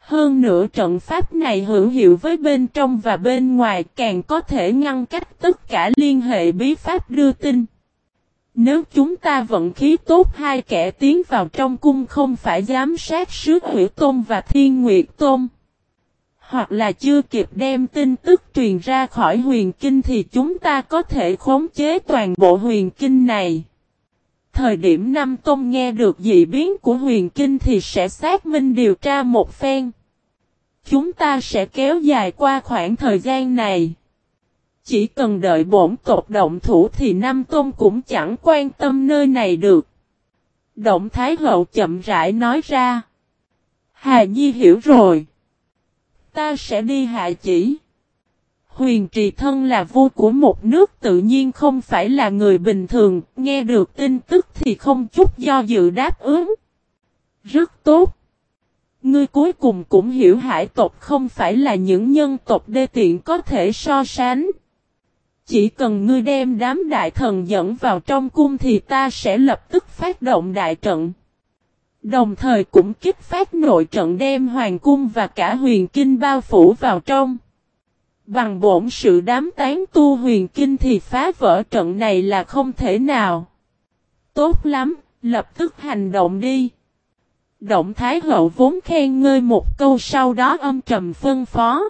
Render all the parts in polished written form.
Hơn nữa trận pháp này hữu hiệu với bên trong và bên ngoài, càng có thể ngăn cách tất cả liên hệ bí pháp đưa tin. Nếu chúng ta vận khí tốt, hai kẻ tiến vào trong cung không phải giám sát sứ Hủy Tôn và Thiên Nguyệt Tôn, hoặc là chưa kịp đem tin tức truyền ra khỏi huyền kinh, thì chúng ta có thể khống chế toàn bộ huyền kinh này. Thời điểm Nam Tôn nghe được dị biến của huyền kinh thì sẽ xác minh điều tra một phen. Chúng ta sẽ kéo dài qua khoảng thời gian này. Chỉ cần đợi bổn tộc động thủ thì Nam Tôn cũng chẳng quan tâm nơi này được. Động Thái Hậu chậm rãi nói ra. Hà Nhi hiểu rồi. Ta sẽ đi hạ chỉ. Huyền Trì Thân là vua của một nước, tự nhiên không phải là người bình thường, nghe được tin tức thì không chút do dự đáp ứng. Rất tốt. Ngươi cuối cùng cũng hiểu hải tộc không phải là những nhân tộc đê tiện có thể so sánh. Chỉ cần ngươi đem đám đại thần dẫn vào trong cung thì ta sẽ lập tức phát động đại trận. Đồng thời cũng kích phát nội trận đem hoàng cung và cả huyền kinh bao phủ vào trong. Bằng bổn sự đám tán tu huyền kinh thì phá vỡ trận này là không thể nào. Tốt lắm, lập tức hành động đi. Động Thái Hậu vốn khen ngơi một câu, sau đó âm trầm phân phó.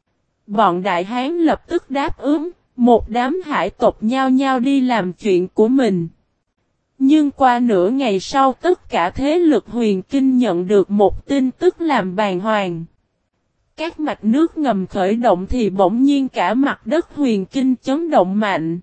Bọn đại hán lập tức đáp ứng, một đám hải tộc nhao nhao đi làm chuyện của mình. Nhưng qua nửa ngày sau tất cả thế lực huyền kinh nhận được một tin tức làm bàng hoàng. Các mạch nước ngầm khởi động thì bỗng nhiên cả mặt đất huyền kinh chấn động mạnh.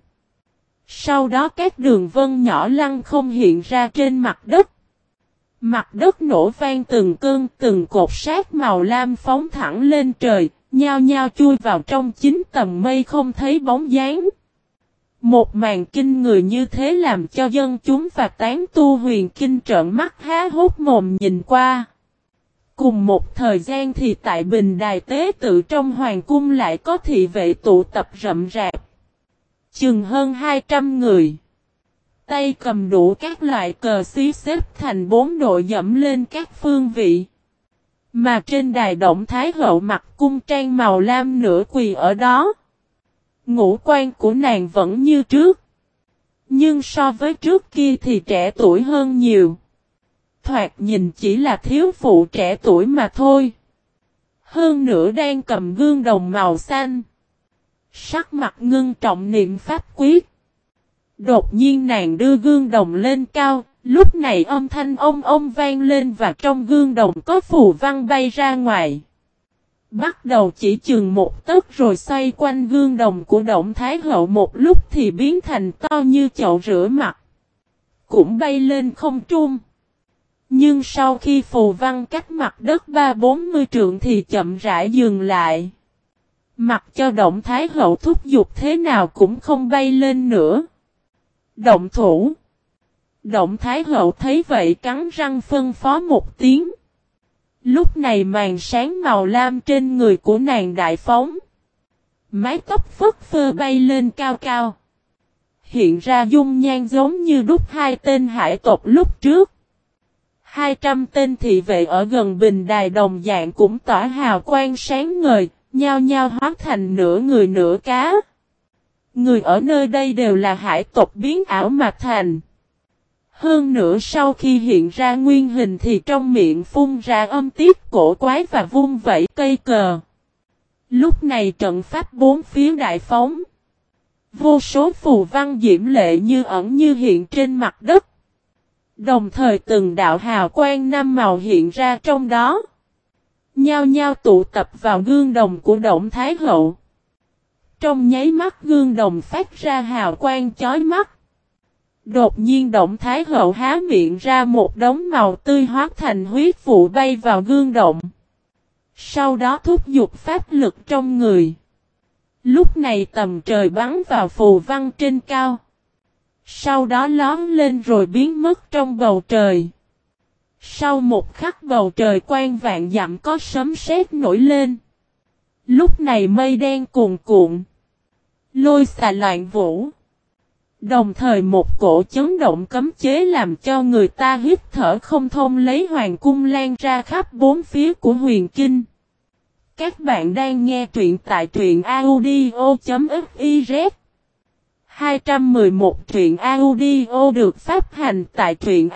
Sau đó các đường vân nhỏ lăng không hiện ra trên mặt đất. Mặt đất nổ vang từng cơn, từng cột sát màu lam phóng thẳng lên trời, nhao nhao chui vào trong chín tầng mây không thấy bóng dáng. Một màn kinh người như thế làm cho dân chúng và tán tu huyền kinh trợn mắt há hốc mồm nhìn qua. Cùng một thời gian thì tại bình đài tế tự trong hoàng cung lại có thị vệ tụ tập rậm rạp. Chừng hơn 200 người. Tay cầm đủ các loại cờ xí xếp thành 4 đội dẫm lên các phương vị. Mà trên đài Động Thái Hậu mặc cung trang màu lam nửa quỳ ở đó. Ngũ quan của nàng vẫn như trước. Nhưng so với trước kia thì trẻ tuổi hơn nhiều. Thoạt nhìn chỉ là thiếu phụ trẻ tuổi mà thôi. Hơn nữa đang cầm gương đồng màu xanh. Sắc mặt ngưng trọng niệm pháp quyết. Đột nhiên nàng đưa gương đồng lên cao, lúc này âm thanh ông vang lên và trong gương đồng có phù văn bay ra ngoài. Bắt đầu chỉ chừng một tấc rồi xoay quanh gương đồng của Động Thái Hậu một lúc thì biến thành to như chậu rửa mặt. Cũng bay lên không trung. Nhưng sau khi phù văn cách mặt đất 30-40 trượng thì chậm rãi dừng lại. Mặc cho Động Thái Hậu thúc giục thế nào cũng không bay lên nữa. Động thủ. Động Thái Hậu thấy vậy cắn răng phân phó một tiếng. Lúc này màn sáng màu lam trên người của nàng đại phóng. Mái tóc phất phơ bay lên cao cao. Hiện ra dung nhan giống như đúc hai tên hải tộc lúc trước. 200 tên thị vệ ở gần bình đài đồng dạng cũng tỏa hào quang sáng ngời, nhao nhao hóa thành nửa người nửa cá. Người ở nơi đây đều là hải tộc biến ảo mà thành. Hơn nữa sau khi hiện ra nguyên hình thì trong miệng phun ra âm tiết cổ quái và vung vẩy cây cờ. Lúc này trận pháp bốn phía đại phóng. Vô số phù văn diễm lệ như ẩn như hiện trên mặt đất. Đồng thời từng đạo hào quang năm màu hiện ra trong đó. Nhao nhao tụ tập vào gương đồng của Động Thái Hậu. Trong nháy mắt gương đồng phát ra hào quang chói mắt. Đột nhiên Động Thái Hậu há miệng ra một đống màu tươi hóa thành huyết vụ bay vào gương động. Sau đó thúc giục pháp lực trong người. Lúc này tầm trời bắn vào phù văn trên cao. Sau đó lóm lên rồi biến mất trong bầu trời. Sau một khắc bầu trời quang vạn dặm có sấm sét nổi lên. Lúc này mây đen cuồn cuộn. Lôi xà loạn vũ. Đồng thời một cổ chấn động cấm chế làm cho người ta hít thở không thông lấy hoàng cung lan ra khắp bốn phía của huyền kinh. Các bạn đang nghe truyện tại truyện audio.fiz 211 truyện audio được phát hành tại truyện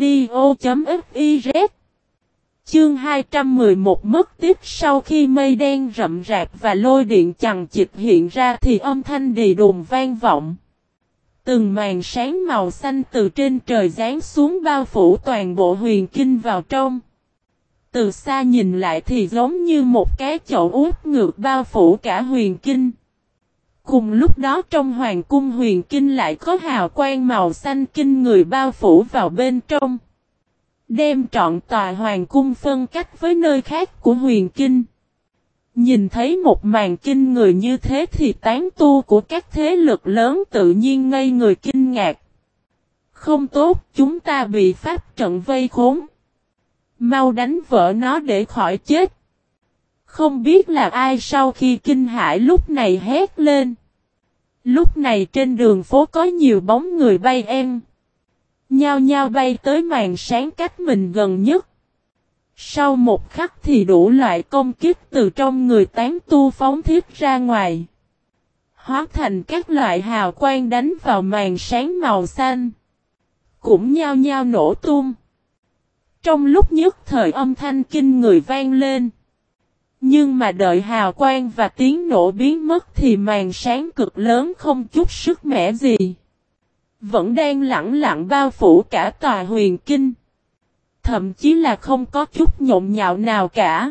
audio.fiz. Chương 211 mất tiếp. Sau khi mây đen rậm rạp và lôi điện chằng chịt hiện ra thì âm thanh đì đùng vang vọng. Từng màn sáng màu xanh từ trên trời giáng xuống bao phủ toàn bộ huyền kinh vào trong. Từ xa nhìn lại thì giống như một cái chậu út ngược bao phủ cả huyền kinh. Cùng lúc đó trong hoàng cung huyền kinh lại có hào quang màu xanh kinh người bao phủ vào bên trong. Đem trọn tòa hoàng cung phân cách với nơi khác của huyền kinh. Nhìn thấy một màn kinh người như thế thì tán tu của các thế lực lớn tự nhiên ngây người kinh ngạc. Không tốt, chúng ta bị pháp trận vây khốn. Mau đánh vỡ nó để khỏi chết. Không biết là ai sau khi kinh hãi lúc này hét lên. Lúc này trên đường phố có nhiều bóng người bay em. Nhao nhao bay tới màn sáng cách mình gần nhất. Sau một khắc thì đủ loại công kích từ trong người tán tu phóng thiết ra ngoài. Hóa thành các loại hào quang đánh vào màn sáng màu xanh. Cũng nhao nhao nổ tung. Trong lúc nhất thời âm thanh kinh người vang lên. Nhưng mà đợi hào quang và tiếng nổ biến mất thì màn sáng cực lớn không chút sức mẻ gì. Vẫn đang lẳng lặng bao phủ cả tòa huyền kinh. Thậm chí là không có chút nhộn nhạo nào cả.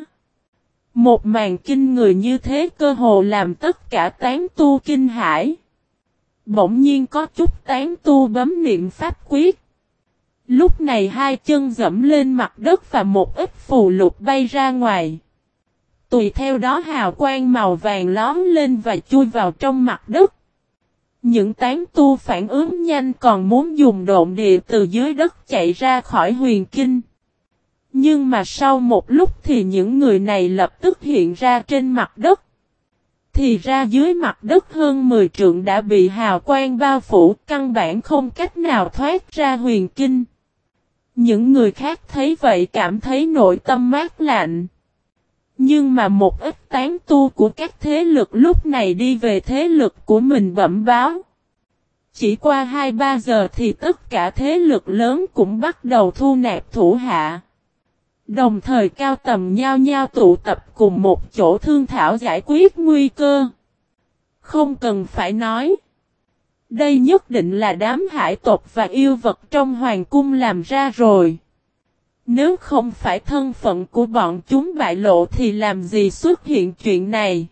Một màn kinh người như thế cơ hồ làm tất cả tán tu kinh hãi. Bỗng nhiên có chút tán tu bấm niệm pháp quyết. Lúc này hai chân dẫm lên mặt đất và một ít phù lục bay ra ngoài. Tùy theo đó hào quang màu vàng lóm lên và chui vào trong mặt đất. Những tán tu phản ứng nhanh còn muốn dùng độn địa từ dưới đất chạy ra khỏi huyền kinh. Nhưng mà sau một lúc thì những người này lập tức hiện ra trên mặt đất. Thì ra dưới mặt đất hơn 10 trượng đã bị hào quang bao phủ, căn bản không cách nào thoát ra huyền kinh. Những người khác thấy vậy cảm thấy nội tâm mát lạnh. Nhưng mà một ít tán tu của các thế lực lúc này đi về thế lực của mình bẩm báo. Chỉ qua 2-3 giờ thì tất cả thế lực lớn cũng bắt đầu thu nạp thủ hạ. Đồng thời cao tầm nhao nhao tụ tập cùng một chỗ thương thảo giải quyết nguy cơ. Không cần phải nói. Đây nhất định là đám hải tộc và yêu vật trong hoàng cung làm ra rồi. Nếu không phải thân phận của bọn chúng bại lộ thì làm gì xuất hiện chuyện này.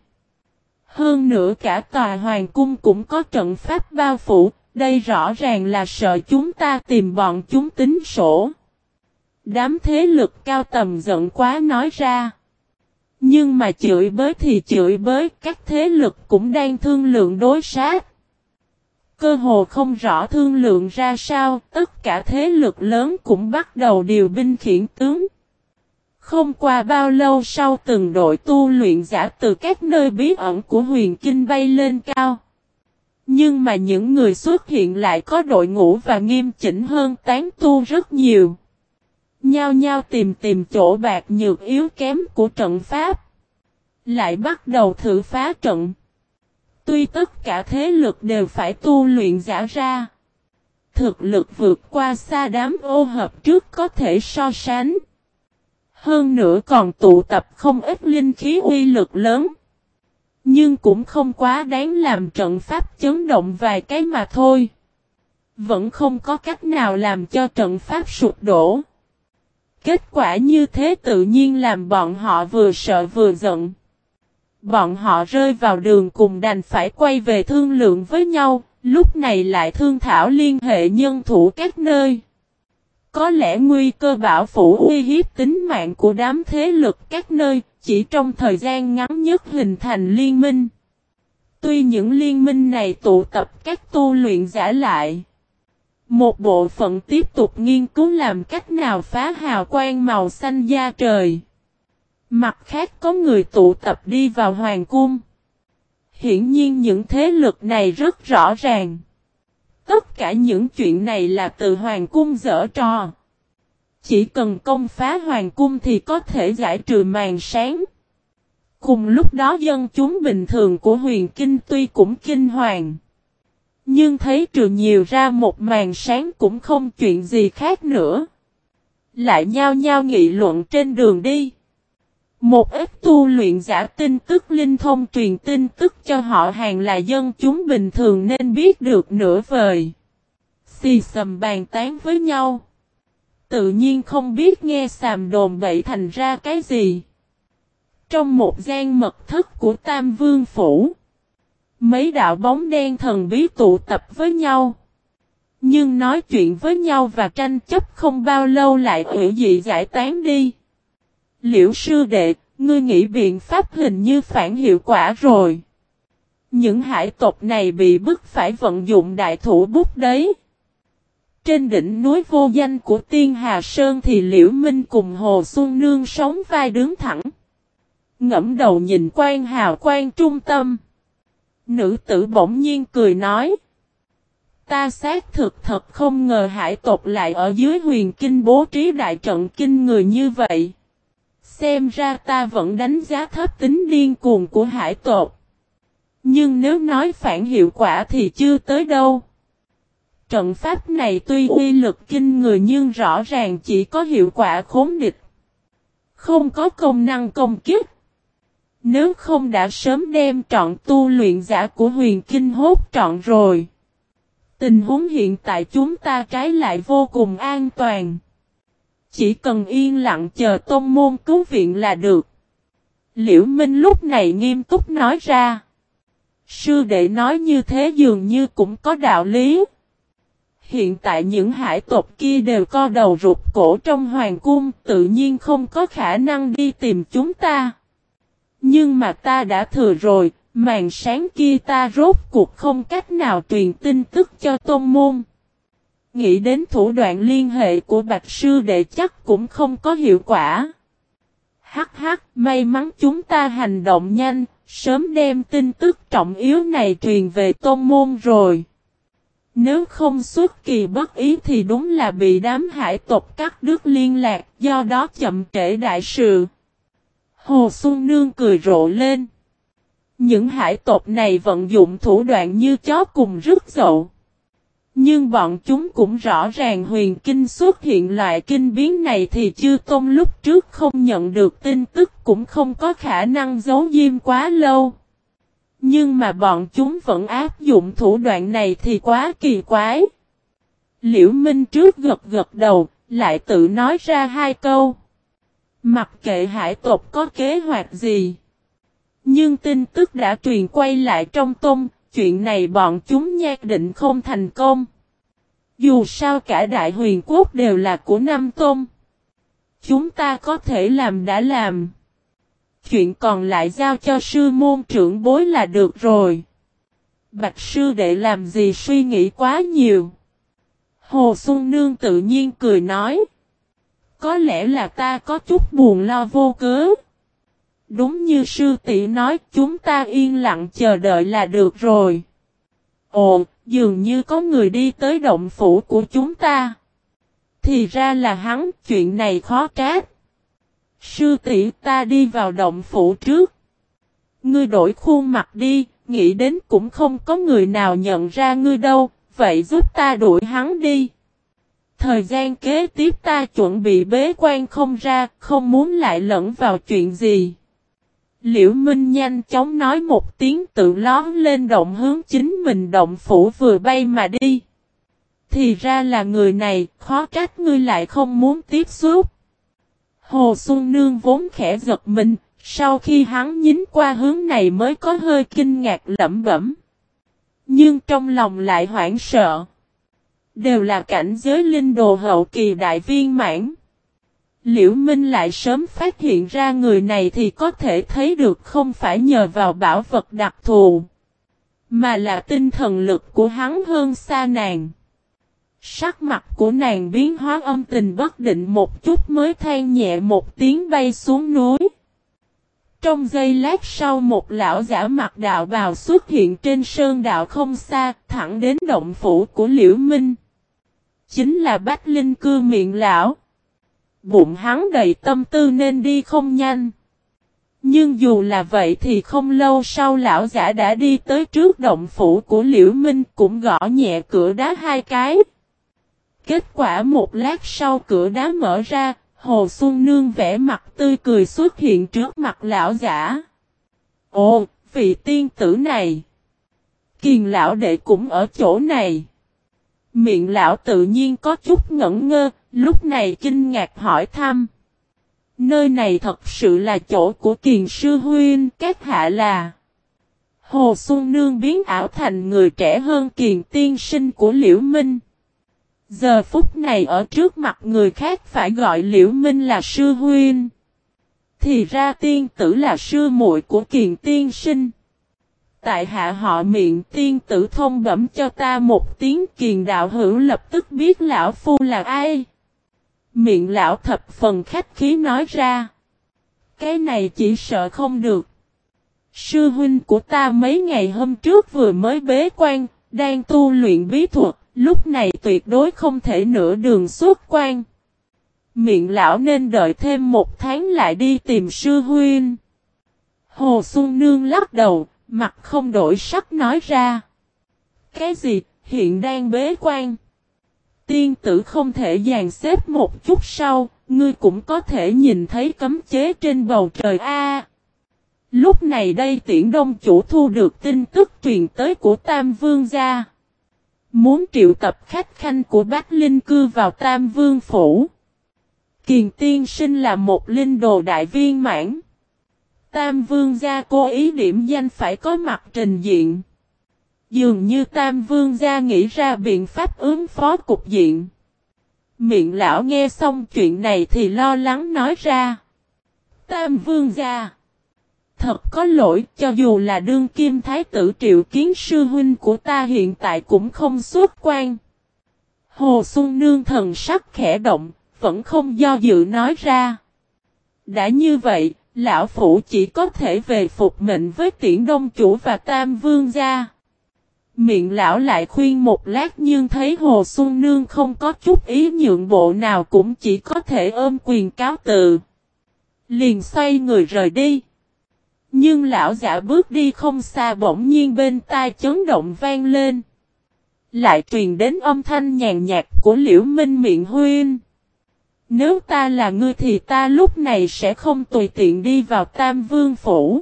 Hơn nữa cả tòa hoàng cung cũng có trận pháp bao phủ, đây rõ ràng là sợ chúng ta tìm bọn chúng tính sổ. Đám thế lực cao tầm giận quá nói ra. Nhưng mà chửi bới thì chửi bới, các thế lực cũng đang thương lượng đối sát. Cơ hồ không rõ thương lượng ra sao, tất cả thế lực lớn cũng bắt đầu điều binh khiển tướng. Không qua bao lâu sau từng đội tu luyện giả từ các nơi bí ẩn của huyền kinh bay lên cao. Nhưng mà những người xuất hiện lại có đội ngũ và nghiêm chỉnh hơn tán tu rất nhiều. Nhao nhao tìm chỗ bạc nhược yếu kém của trận pháp. Lại bắt đầu thử phá trận. Tuy tất cả thế lực đều phải tu luyện giả ra. Thực lực vượt qua xa đám ô hợp trước có thể so sánh. Hơn nữa còn tụ tập không ít linh khí uy lực lớn. Nhưng cũng không quá đáng làm trận pháp chấn động vài cái mà thôi. Vẫn không có cách nào làm cho trận pháp sụp đổ. Kết quả như thế tự nhiên làm bọn họ vừa sợ vừa giận. Bọn họ rơi vào đường cùng đành phải quay về thương lượng với nhau, lúc này lại thương thảo liên hệ nhân thủ các nơi. Có lẽ nguy cơ bão phủ uy hiếp tính mạng của đám thế lực các nơi, chỉ trong thời gian ngắn nhất hình thành liên minh. Tuy những liên minh này tụ tập các tu luyện giả lại. Một bộ phận tiếp tục nghiên cứu làm cách nào phá hào quang màu xanh da trời. Mặt khác có người tụ tập đi vào hoàng cung. Hiển nhiên những thế lực này rất rõ ràng. Tất cả những chuyện này là từ hoàng cung giở trò. Chỉ cần công phá hoàng cung thì có thể giải trừ màn sáng. Cùng lúc đó dân chúng bình thường của huyền kinh tuy cũng kinh hoàng. Nhưng thấy trừ nhiều ra một màn sáng cũng không chuyện gì khác nữa. Lại nhao nhao nghị luận trên đường đi. Một ít tu luyện giả tin tức linh thông truyền tin tức cho họ hàng là dân chúng bình thường nên biết được nửa vời. Xì xầm bàn tán với nhau. Tự nhiên không biết nghe xàm đồn bậy thành ra cái gì. Trong một gian mật thất của Tam Vương Phủ. Mấy đạo bóng đen thần bí tụ tập với nhau. Nhưng nói chuyện với nhau và tranh chấp không bao lâu lại ủy dị giải tán đi. Liễu sư đệ, ngươi nghĩ biện pháp hình như phản hiệu quả rồi. Những hải tộc này bị bức phải vận dụng đại thủ bút đấy. Trên đỉnh núi vô danh của Tiên Hà Sơn thì Liễu Minh cùng Hồ Xuân Nương sống vai đứng thẳng. Ngẫm đầu nhìn quan hào quang trung tâm. Nữ tử bỗng nhiên cười nói. Ta xác thực thật không ngờ hải tộc lại ở dưới huyền kinh bố trí đại trận kinh người như vậy. Xem ra ta vẫn đánh giá thấp tính điên cuồng của hải tộc. Nhưng nếu nói phản hiệu quả thì chưa tới đâu. Trận pháp này tuy uy lực kinh người nhưng rõ ràng chỉ có hiệu quả khốn địch. Không có công năng công kích. Nếu không đã sớm đem trọn tu luyện giả của huyền kinh hốt trọn rồi. Tình huống hiện tại chúng ta trái lại vô cùng an toàn. Chỉ cần yên lặng chờ tôn môn cứu viện là được. Liễu Minh lúc này nghiêm túc nói ra. Sư đệ nói như thế dường như cũng có đạo lý. Hiện tại những hải tộc kia đều co đầu rụt cổ trong hoàng cung, tự nhiên không có khả năng đi tìm chúng ta. Nhưng mà ta đã thừa rồi, màn sáng kia ta rốt cuộc không cách nào truyền tin tức cho tôn môn. Nghĩ đến thủ đoạn liên hệ của Bạch sư đệ chắc cũng không có hiệu quả. Hắc hắc, may mắn chúng ta hành động nhanh, sớm đem tin tức trọng yếu này truyền về tôn môn rồi. Nếu không xuất kỳ bất ý thì đúng là bị đám hải tộc cắt đứt liên lạc, do đó chậm trễ đại sự. Hồ Xuân Nương cười rộ lên. Những hải tộc này vận dụng thủ đoạn như chó cùng rứt dậu. Nhưng bọn chúng cũng rõ ràng huyền kinh xuất hiện loại kinh biến này thì Chư Tôn lúc trước không nhận được tin tức cũng không có khả năng giấu diêm quá lâu. Nhưng mà bọn chúng vẫn áp dụng thủ đoạn này thì quá kỳ quái. Liễu Minh trước gật gật đầu, lại tự nói ra hai câu. Mặc kệ hải tộc có kế hoạch gì. Nhưng tin tức đã truyền quay lại trong tôn, chuyện này bọn chúng nhất định không thành công. Dù sao cả đại huyền quốc đều là của Nam Tôn. Chúng ta có thể làm đã làm. Chuyện còn lại giao cho sư môn trưởng bối là được rồi. Bạch sư đệ làm gì suy nghĩ quá nhiều. Hồ Xuân Nương tự nhiên cười nói. Có lẽ là ta có chút buồn lo vô cớ. Đúng như sư tỷ nói, chúng ta yên lặng chờ đợi là được rồi. Ồ, dường như có người đi tới động phủ của chúng ta. Thì ra là hắn, chuyện này khó trách. Sư tỷ, ta đi vào động phủ trước. Ngươi đổi khuôn mặt đi, nghĩ đến cũng không có người nào nhận ra ngươi đâu, vậy giúp ta đuổi hắn đi. Thời gian kế tiếp ta chuẩn bị bế quan không ra, không muốn lại lẫn vào chuyện gì. Liễu Minh nhanh chóng nói một tiếng tự lón lên động hướng chính mình động phủ vừa bay mà đi. Thì ra là người này, khó trách ngươi lại không muốn tiếp xúc. Hồ Xuân Nương vốn khẽ giật mình, sau khi hắn nhín qua hướng này mới có hơi kinh ngạc lẩm bẩm. Nhưng trong lòng lại hoảng sợ. Đều là cảnh giới linh đồ hậu kỳ đại viên mãn. Liễu Minh lại sớm phát hiện ra người này thì có thể thấy được không phải nhờ vào bảo vật đặc thù. Mà là tinh thần lực của hắn hơn xa nàng. Sắc mặt của nàng biến hóa âm tình bất định một chút mới than nhẹ một tiếng bay xuống núi. Trong giây lát sau một lão giả mặc đạo bào xuất hiện trên sơn đạo không xa, thẳng đến động phủ của Liễu Minh. Chính là Bách Linh Cư Miệng lão. Bụng hắn đầy tâm tư nên đi không nhanh. Nhưng dù là vậy thì không lâu sau lão giả đã đi tới trước động phủ của Liễu Minh, cũng gõ nhẹ cửa đá 2 cái. Kết quả một lát sau cửa đá mở ra, Hồ Xuân Nương vẻ mặt tươi cười xuất hiện trước mặt lão giả. Ồ, vị tiên tử này. Kiền lão đệ cũng ở chỗ này. Miệng lão tự nhiên có chút ngẩn ngơ, lúc này kinh ngạc hỏi thăm. Nơi này thật sự là chỗ của Kiền sư huynh, các hạ là. Hồ Xuân Nương biến ảo thành người trẻ hơn Kiền tiên sinh của Liễu Minh. Giờ phút này ở trước mặt người khác phải gọi Liễu Minh là sư huynh. Thì ra tiên tử là sư muội của Kiền tiên sinh. Tại hạ họ Miệng, tiên tử thông bẩm cho ta một tiếng. Kiền đạo hữu lập tức biết lão phu là ai. Miệng lão thập phần khách khí nói ra. Cái này chỉ sợ không được. Sư huynh của ta mấy ngày hôm trước vừa mới bế quan, đang tu luyện bí thuật, lúc này tuyệt đối không thể nửa đường xuất quan. Miệng lão nên đợi thêm 1 tháng lại đi tìm sư huynh. Hồ Xuân Nương lắc đầu, mặt không đổi sắc nói ra. Cái gì, hiện đang bế quan? Tiên tử không thể dàn xếp một chút sau, ngươi cũng có thể nhìn thấy cấm chế trên bầu trời a. Lúc này đây Tiễn Đông chủ thu được tin tức truyền tới của Tam Vương gia. Muốn triệu tập khách khanh của Bách Linh Cư vào Tam Vương phủ. Kiền tiên sinh là một linh đồ đại viên mãn. Tam Vương gia cố ý điểm danh phải có mặt trình diện. Dường như Tam Vương gia nghĩ ra biện pháp ứng phó cục diện. Miệng lão nghe xong chuyện này thì lo lắng nói ra. Tam Vương gia. Thật có lỗi, cho dù là đương kim thái tử Triệu Kiến sư huynh của ta hiện tại cũng không xuất quan. Hồ Xuân Nương thần sắc khẽ động, vẫn không do dự nói ra. Đã như vậy, lão phủ chỉ có thể về phục mệnh với Tiễn Đông chủ và Tam Vương gia. Miệng lão lại khuyên một lát nhưng thấy Hồ Xuân Nương không có chút ý nhượng bộ nào, cũng chỉ có thể ôm quyền cáo từ. Liền xoay người rời đi. Nhưng lão giả bước đi không xa, bỗng nhiên bên tai chấn động vang lên. Lại truyền đến âm thanh nhàn nhạt của Liễu Minh Miệng huynh. Nếu ta là ngươi thì ta lúc này sẽ không tùy tiện đi vào Tam Vương phủ.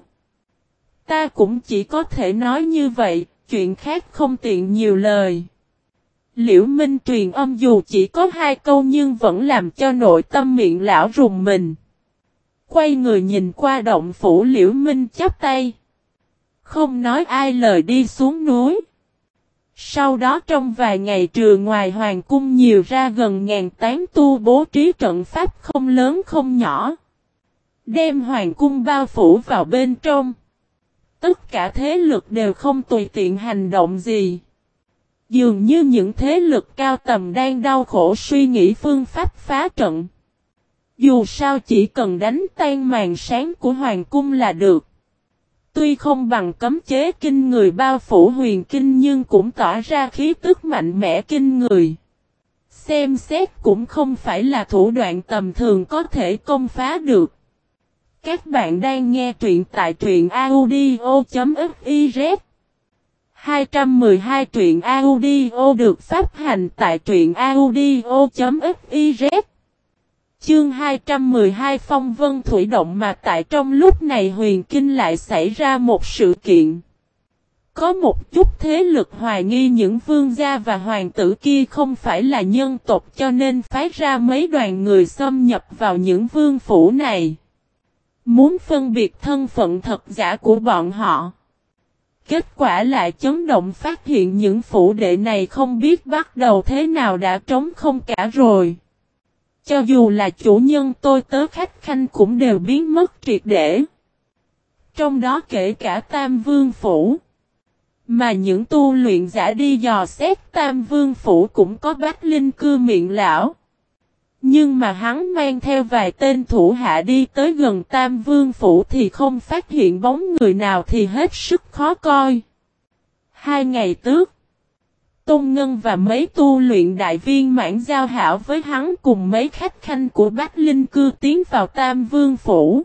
Ta cũng chỉ có thể nói như vậy, chuyện khác không tiện nhiều lời. Liễu Minh truyền âm dù chỉ có 2 câu nhưng vẫn làm cho nội tâm Miệng lão rùng mình. Quay người nhìn qua động phủ, Liễu Minh chắp tay. Không nói ai lời đi xuống núi. Sau đó trong vài ngày trừ ngoài hoàng cung nhiều ra gần 1000 tán tu bố trí trận pháp không lớn không nhỏ. Đem hoàng cung bao phủ vào bên trong. Tất cả thế lực đều không tùy tiện hành động gì. Dường như những thế lực cao tầm đang đau khổ suy nghĩ phương pháp phá trận. Dù sao chỉ cần đánh tan màn sáng của hoàng cung là được. Tuy không bằng cấm chế kinh người bao phủ huyền kinh nhưng cũng tỏa ra khí tức mạnh mẽ kinh người. Xem xét cũng không phải là thủ đoạn tầm thường có thể công phá được. Các bạn đang nghe truyện tại truyện audio.fiz 212 truyện audio được phát hành tại truyện audio.fiz. Chương 212 Phong Vân Thủy Động. Mà tại trong lúc này huyền kinh lại xảy ra một sự kiện. Có một chút thế lực hoài nghi những vương gia và hoàng tử kia không phải là nhân tộc cho nên phái ra mấy đoàn người xâm nhập vào những vương phủ này. Muốn phân biệt thân phận thật giả của bọn họ. Kết quả lại chấn động phát hiện những phủ đệ này không biết bắt đầu thế nào đã trống không cả rồi. Cho dù là chủ nhân tôi tớ khách khanh cũng đều biến mất triệt để. Trong đó kể cả Tam Vương Phủ. Mà những tu luyện giả đi dò xét Tam Vương Phủ cũng có Bách Linh Cư Miệng lão. Nhưng mà hắn mang theo vài tên thủ hạ đi tới gần Tam Vương Phủ thì không phát hiện bóng người nào thì hết sức khó coi. 2 ngày trước, Tôn Ngân và mấy tu luyện đại viên mãn giao hảo với hắn cùng mấy khách khanh của Bách Linh Cư tiến vào Tam Vương Phủ.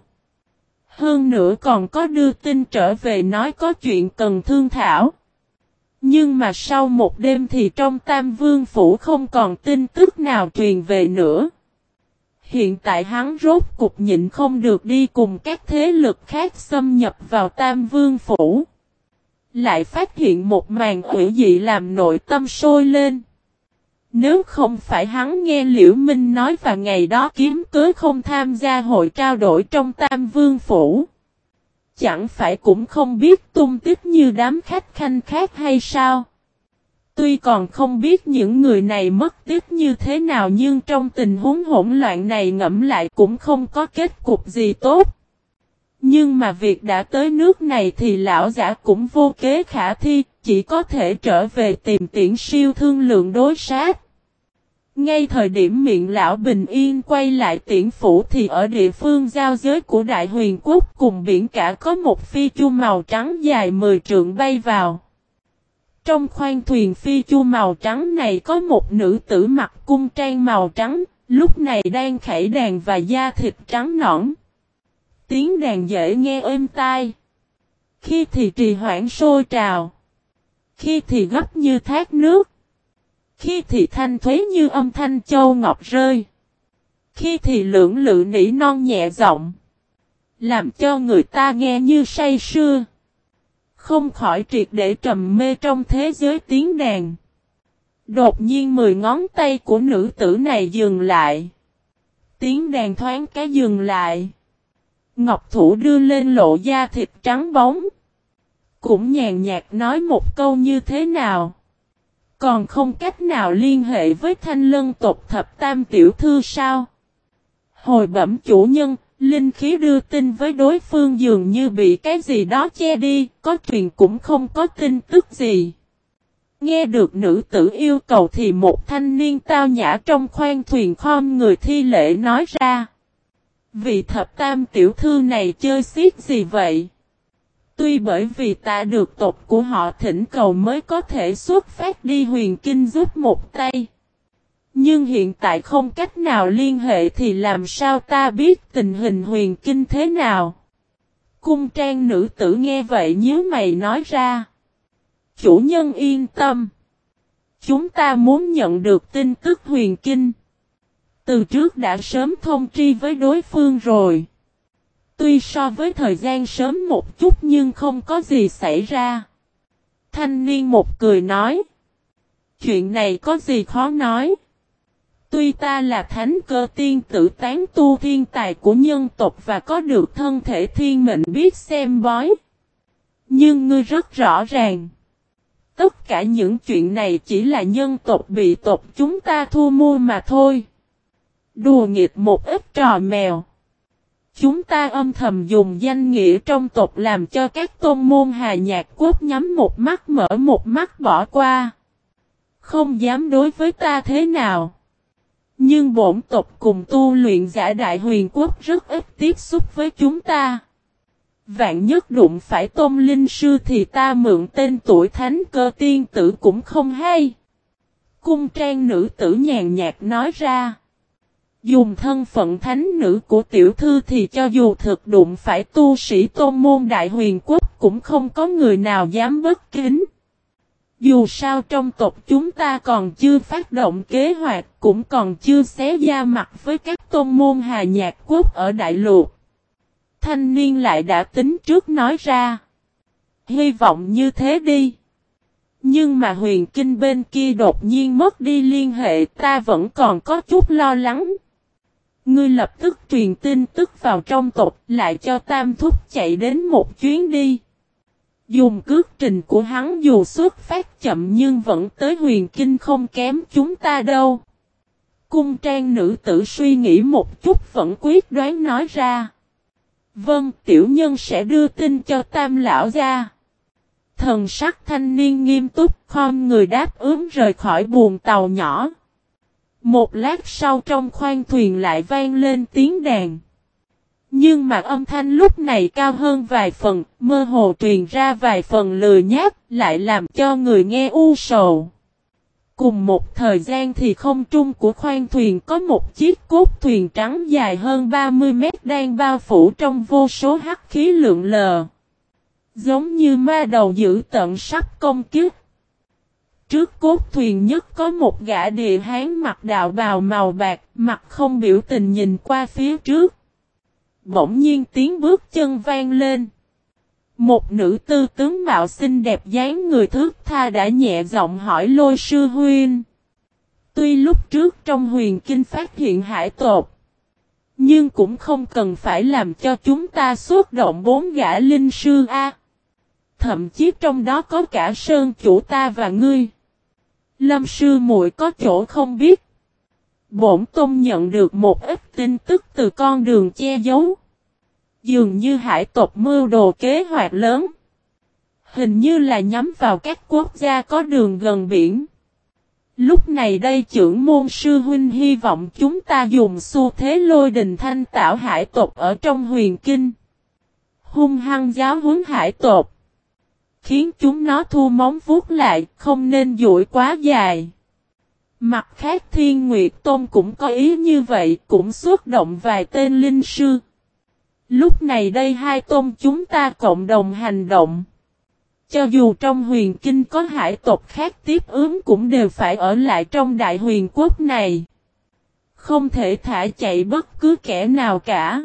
Hơn nữa còn có đưa tin trở về nói có chuyện cần thương thảo. Nhưng mà sau một đêm thì trong Tam Vương Phủ không còn tin tức nào truyền về nữa. Hiện tại hắn rốt cục nhịn không được đi cùng các thế lực khác xâm nhập vào Tam Vương Phủ. Lại phát hiện một màn hủy dị làm nội tâm sôi lên. Nếu không phải hắn nghe Liễu Minh nói và ngày đó kiếm cớ không tham gia hội trao đổi trong Tam Vương Phủ, chẳng phải cũng không biết tung tích như đám khách khanh khác hay sao? Tuy còn không biết những người này mất tích như thế nào nhưng trong tình huống hỗn loạn này ngẫm lại cũng không có kết cục gì tốt. Nhưng mà việc đã tới nước này thì lão giả cũng vô kế khả thi, chỉ có thể trở về tìm Tiễn Siêu thương lượng đối sát. Ngay thời điểm miệng lão bình yên quay lại Tiễn Phủ thì ở địa phương giao giới của Đại Huyền Quốc cùng biển cả có một phi chu màu trắng dài 10 trượng bay vào. Trong khoang thuyền phi chu màu trắng này có một nữ tử mặc cung trang màu trắng, lúc này đang khẩy đàn và da thịt trắng nõn. Tiếng đàn dễ nghe êm tai. Khi thì trì hoãn sôi trào. Khi thì gấp như thác nước. Khi thì thanh thuế như âm thanh châu ngọc rơi. Khi thì lưỡng lự nỉ non nhẹ giọng. Làm cho người ta nghe như say sưa. Không khỏi triệt để trầm mê trong thế giới tiếng đàn. Đột nhiên 10 ngón tay của nữ tử này dừng lại. Tiếng đàn thoáng cái dừng lại. Ngọc thủ đưa lên lộ da thịt trắng bóng. Cũng nhàn nhạt nói một câu như thế nào. Còn không cách nào liên hệ với Thanh Lân tộc thập tam tiểu thư sao? Hồi bẩm chủ nhân, linh khí đưa tin với đối phương dường như bị cái gì đó che đi, có truyền cũng không có tin tức gì. Nghe được nữ tử yêu cầu thì một thanh niên tao nhã trong khoang thuyền khom người thi lễ nói ra. Vị thập tam tiểu thư này chơi xiết gì vậy? Tuy bởi vì ta được tộc của họ thỉnh cầu mới có thể xuất phát đi huyền kinh giúp một tay. Nhưng hiện tại không cách nào liên hệ thì làm sao ta biết tình hình huyền kinh thế nào? Cung trang nữ tử nghe vậy nhíu mày nói ra. Chủ nhân yên tâm. Chúng ta muốn nhận được tin tức huyền kinh. Từ trước đã sớm thông tri với đối phương rồi. Tuy so với thời gian sớm một chút nhưng không có gì xảy ra. Thanh niên một cười nói. Chuyện này có gì khó nói. Tuy ta là thánh cơ tiên tử tán tu thiên tài của nhân tộc và có được thân thể thiên mệnh biết xem bói. Nhưng ngươi rất rõ ràng. Tất cả những chuyện này chỉ là nhân tộc bị tộc chúng ta thu mua mà thôi. Đùa nghịch một ít trò mèo. Chúng ta âm thầm dùng danh nghĩa trong tộc làm cho các tôn môn Hà Nhạc Quốc nhắm một mắt mở một mắt bỏ qua. Không dám đối với ta thế nào. Nhưng bổn tộc cùng tu luyện giả Đại Huyền Quốc rất ít tiếp xúc với chúng ta. Vạn nhất đụng phải tôn linh sư thì ta mượn tên tuổi thánh cơ tiên tử cũng không hay. Cung trang nữ tử nhàn nhạt nói ra. Dùng thân phận thánh nữ của tiểu thư thì cho dù thực đụng phải tu sĩ tôn môn Đại Huyền Quốc cũng không có người nào dám bất kính. Dù sao trong tộc chúng ta còn chưa phát động kế hoạch cũng còn chưa xé da mặt với các tôn môn Hà Nhạc Quốc ở Đại Lục. Thanh niên lại đã tính trước nói ra. Hy vọng như thế đi. Nhưng mà huyền kinh bên kia đột nhiên mất đi liên hệ ta vẫn còn có chút lo lắng. Ngươi lập tức truyền tin tức vào trong tộc lại cho Tam Thúc chạy đến một chuyến đi. Dùng cước trình của hắn dù xuất phát chậm nhưng vẫn tới huyền kinh không kém chúng ta đâu. Cung trang nữ tử suy nghĩ một chút vẫn quyết đoán nói ra. Vâng, tiểu nhân sẽ đưa tin cho Tam lão gia. Thần sắc thanh niên nghiêm túc khom người đáp ứng rời khỏi buồng tàu nhỏ. Một lát sau trong khoang thuyền lại vang lên tiếng đàn. Nhưng mà âm thanh lúc này cao hơn vài phần, mơ hồ truyền ra vài phần lười nhác, lại làm cho người nghe u sầu. Cùng một thời gian thì không trung của khoang thuyền có một chiếc cốt thuyền trắng dài hơn 30 mét đang bao phủ trong vô số hắc khí lượn lờ. Giống như ma đầu dữ tợn sắp công kích. Trước cốt thuyền nhất có một gã địa hán mặc đạo bào màu bạc, mặt không biểu tình nhìn qua phía trước. Bỗng nhiên tiếng bước chân vang lên. Một nữ tư tướng mạo xinh đẹp dáng người thước tha đã nhẹ giọng hỏi Lôi sư huynh. Tuy lúc trước trong huyền kinh phát hiện hải tột, nhưng cũng không cần phải làm cho chúng ta xuất động 4 gã linh sư a. Thậm chí trong đó có cả sơn chủ ta và ngươi. Lâm sư muội có chỗ không biết. Bổn tôn nhận được một ít tin tức từ con đường che giấu. Dường như hải tộc mưu đồ kế hoạch lớn. Hình như là nhắm vào các quốc gia có đường gần biển. Lúc này đây trưởng môn sư huynh hy vọng chúng ta dùng xu thế lôi đình thanh tảo hải tộc ở trong huyền kinh. Hung hăng giáo huấn hải tộc. Khiến chúng nó thu móng vuốt lại, không nên duỗi quá dài. Mặt khác Thiên Nguyệt Tôn cũng có ý như vậy, cũng xuất động vài tên linh sư. Lúc này đây hai tôn chúng ta cộng đồng hành động. Cho dù trong huyền kinh có hải tộc khác tiếp ứng cũng đều phải ở lại trong đại huyền quốc này. Không thể thả chạy bất cứ kẻ nào cả.